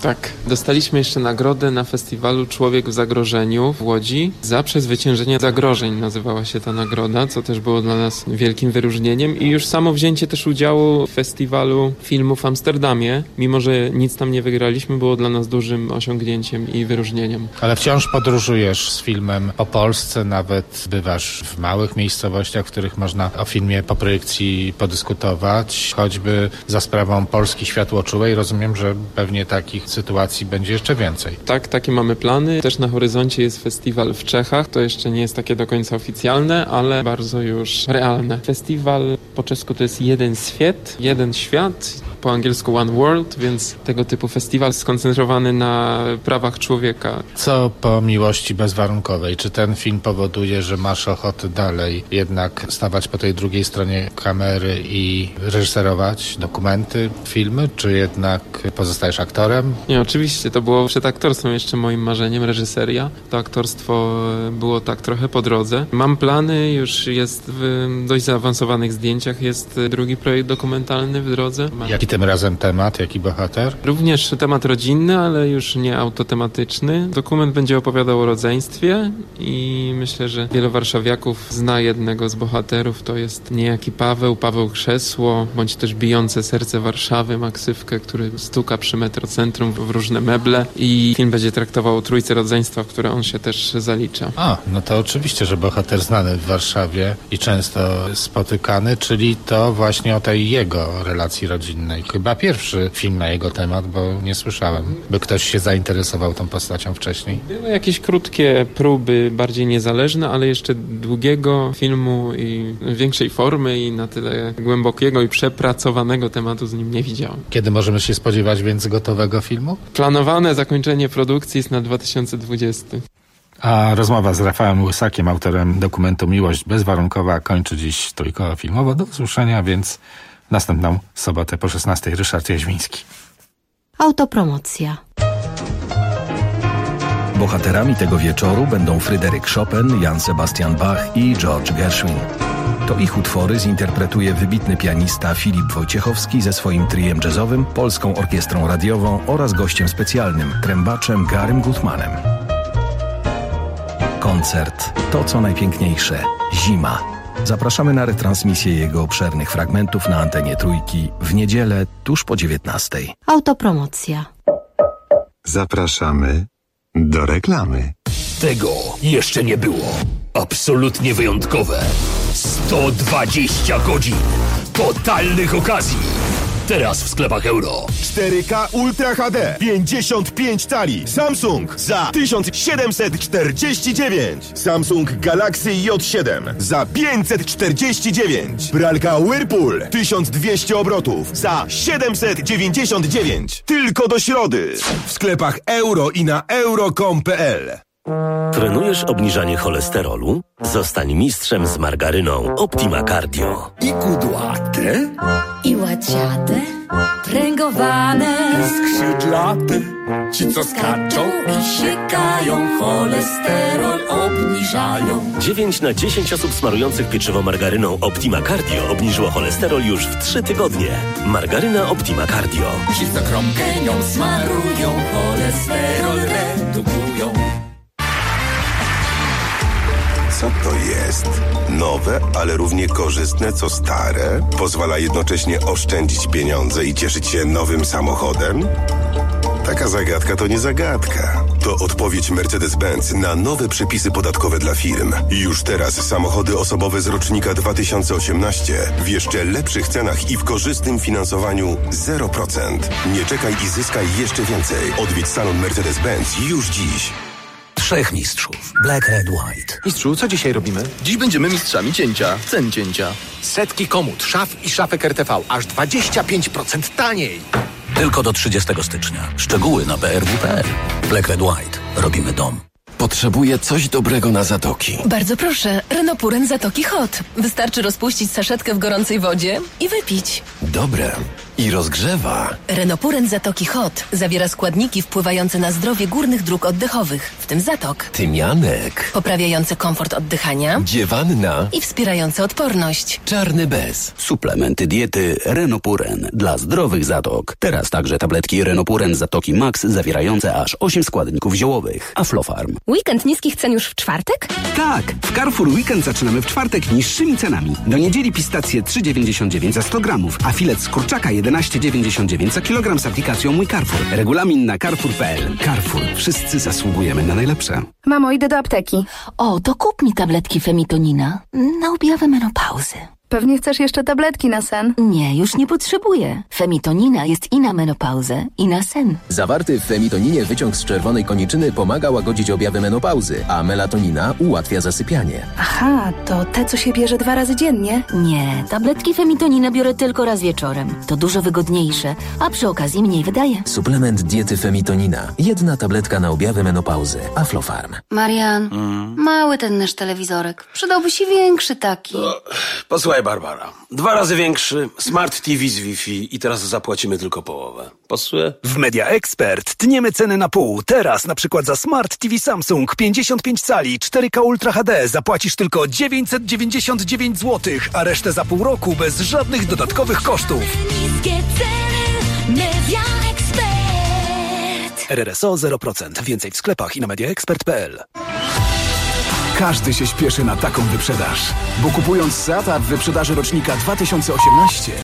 Tak. Dostaliśmy jeszcze nagrodę na festiwalu Człowiek w zagrożeniu w Łodzi za przezwyciężenie zagrożeń, nazywała się ta nagroda, co też było dla nas wielkim wyróżnieniem i już samo wzięcie też udziału w festiwalu filmu w Amsterdamie, mimo że nic tam nie wygraliśmy, było dla nas dużym osiągnięciem i wyróżnieniem.
Ale wciąż podróżujesz z filmem po Polsce, nawet bywasz w małych miejscowościach, w których można o filmie po projekcji podyskutować, choćby za sprawą Polski Światłoczułej. Rozumiem, że pewnie takich sytuacji będzie jeszcze więcej.
Tak, takie mamy plany. Też na horyzoncie jest festiwal w Czechach. To jeszcze nie jest takie do końca oficjalne, ale bardzo już realne. Festiwal po czesku to jest Jeden Świat, Jeden Świat, po angielsku One World, więc tego typu festiwal skoncentrowany na prawach człowieka.
Co po miłości bezwarunkowej? Czy ten film powoduje, że masz ochotę dalej jednak stawać po tej drugiej stronie kamery i reżyserować dokumenty, filmy, czy jednak pozostajesz aktorem?
Nie, oczywiście, to było przed aktorstwem jeszcze moim marzeniem, reżyseria. To aktorstwo było tak trochę po drodze. Mam plany, już jest w dość zaawansowanych zdjęciach, jest drugi projekt dokumentalny w drodze.
Jaki tym razem temat, jaki bohater?
Również temat rodzinny, ale już nie autotematyczny. Dokument będzie opowiadał o rodzeństwie i myślę, że wielu warszawiaków zna jednego z bohaterów. To jest niejaki Paweł, Paweł Krzesło, bądź też Bijące serce Warszawy, Maksywkę, który stuka przy Metrocentrum w różne meble i film będzie traktował o trójce rodzeństwa, w które on się też zalicza.
A, no to oczywiście, że bohater znany w Warszawie i często spotykany, czyli to właśnie o tej jego relacji rodzinnej. Chyba pierwszy film na jego temat, bo nie słyszałem, by ktoś się zainteresował tą postacią wcześniej.
Były jakieś krótkie próby, bardziej niezależne, ale jeszcze długiego filmu i większej formy i na tyle głębokiego i przepracowanego tematu z nim nie widziałem.
Kiedy możemy się spodziewać więc gotowego filmu?
Planowane zakończenie produkcji jest na dwa tysiące dwudziesty.
A rozmowa z Rafałem Łysakiem, autorem dokumentu Miłość bezwarunkowa, kończy dziś Trójkoło Filmowo. Do usłyszenia więc następną sobotę po szesnastej. Ryszard Jaźwiński.
Autopromocja.
Bohaterami tego wieczoru będą Fryderyk Chopin, Jan Sebastian Bach i George Gershwin. To ich utwory zinterpretuje wybitny pianista Filip Wojciechowski ze swoim triem jazzowym, Polską Orkiestrą Radiową oraz gościem specjalnym, trębaczem Garym Gutmanem. Koncert To co najpiękniejsze. Zima. Zapraszamy na retransmisję jego obszernych fragmentów na antenie Trójki w niedzielę tuż po dziewiętnastej.
Autopromocja.
Zapraszamy do reklamy.
Tego jeszcze nie było. Absolutnie wyjątkowe. sto dwadzieścia godzin totalnych okazji. Teraz w sklepach Euro.
cztery K Ultra H D pięćdziesiąt pięć cali Samsung za tysiąc siedemset czterdzieści dziewięć. Samsung Galaxy J siedem za pięćset czterdzieści dziewięć. Pralka Whirlpool tysiąc dwieście obrotów za siedemset dziewięćdziesiąt dziewięć. Tylko do środy. W sklepach Euro i na euro kropka com kropka p l.
Trenujesz obniżanie cholesterolu? Zostań mistrzem z margaryną Optima Cardio.
I kudłate,
I łaciate, pręgowane,
skrzydlate, ci co skaczą
i siekają, cholesterol obniżają.
dziewięć na dziesięć osób smarujących pieczywo margaryną Optima Cardio obniżyło cholesterol już w trzy tygodnie. Margaryna Optima Cardio.
Ci co kromkę nią smarują, cholesterol redukują.
Co to jest? Nowe, ale równie korzystne co stare? Pozwala jednocześnie oszczędzić pieniądze i cieszyć się nowym samochodem? Taka zagadka to nie zagadka. To odpowiedź Mercedes-Benz na nowe przepisy podatkowe dla firm. Już teraz samochody osobowe z rocznika dwa tysiące osiemnaście w jeszcze lepszych cenach i w korzystnym finansowaniu zero procent. Nie czekaj i zyskaj jeszcze więcej. Odwiedź salon Mercedes-Benz już dziś.
Trzech mistrzów. Black, Red, White.
Mistrzu, co dzisiaj robimy? Dziś będziemy mistrzami cięcia. Cen cięcia.
Setki komód, szaf i szafek R T V. Aż dwadzieścia pięć procent taniej.
Tylko do trzydziestego stycznia. Szczegóły na b r w kropka p l. Black, Red, White. Robimy dom.
Potrzebuję coś dobrego na zatoki.
Bardzo proszę, Renopuren Zatoki Hot. Wystarczy rozpuścić saszetkę w gorącej wodzie i wypić.
Dobre. I rozgrzewa.
Renopuren Zatoki Hot zawiera składniki wpływające na zdrowie górnych dróg oddechowych, w tym zatok.
Tymianek.
Poprawiające komfort oddychania.
Dziewanna.
I wspierające odporność.
Czarny bez.
Suplementy diety Renopuren dla zdrowych zatok. Teraz także tabletki Renopuren Zatoki Max zawierające aż osiem składników ziołowych. Aflofarm.
Weekend niskich cen już w czwartek?
Tak, w Carrefour Weekend zaczynamy w czwartek niższymi cenami. Do niedzieli pistacje trzy dziewięćdziesiąt dziewięć za sto gramów, a filet z kurczaka jedenaście dziewięćdziesiąt dziewięć za kilogram z aplikacją Mój Carrefour. Regulamin na carrefour kropka p l. Carrefour. Wszyscy zasługujemy na najlepsze.
Mamo, idę do apteki.
O, to kup mi tabletki Femitonina na objawy menopauzy.
Pewnie chcesz jeszcze tabletki na sen?
Nie, już nie potrzebuję. Femitonina jest i na menopauzę, i na sen.
Zawarty w femitoninie wyciąg z czerwonej koniczyny pomaga łagodzić objawy menopauzy, a melatonina ułatwia zasypianie.
Aha, to te, co się bierze dwa razy dziennie?
Nie, tabletki Femitonina biorę tylko raz wieczorem. To dużo wygodniejsze, a przy okazji mniej wydaje.
Suplement diety Femitonina. Jedna tabletka na objawy menopauzy. Aflofarm.
Marian, mm. mały ten nasz telewizorek. Przydałby się większy taki.
O, posłuchaj, Barbara. Dwa razy większy, smart T V z Wi-Fi i teraz zapłacimy tylko połowę. Pasuje?
W Media Expert tniemy ceny na pół. Teraz na przykład za Smart T V Samsung pięćdziesiąt pięć cali cztery K Ultra H D zapłacisz tylko dziewięćset dziewięćdziesiąt dziewięć złotych, a resztę za pół roku bez żadnych dodatkowych kosztów.
Niskie ceny, Media Expert.
R R S O zero procent. Więcej w sklepach i na mediaexpert kropka p l. Każdy się śpieszy na taką wyprzedaż, bo kupując Seata w wyprzedaży rocznika dwa tysiące osiemnaście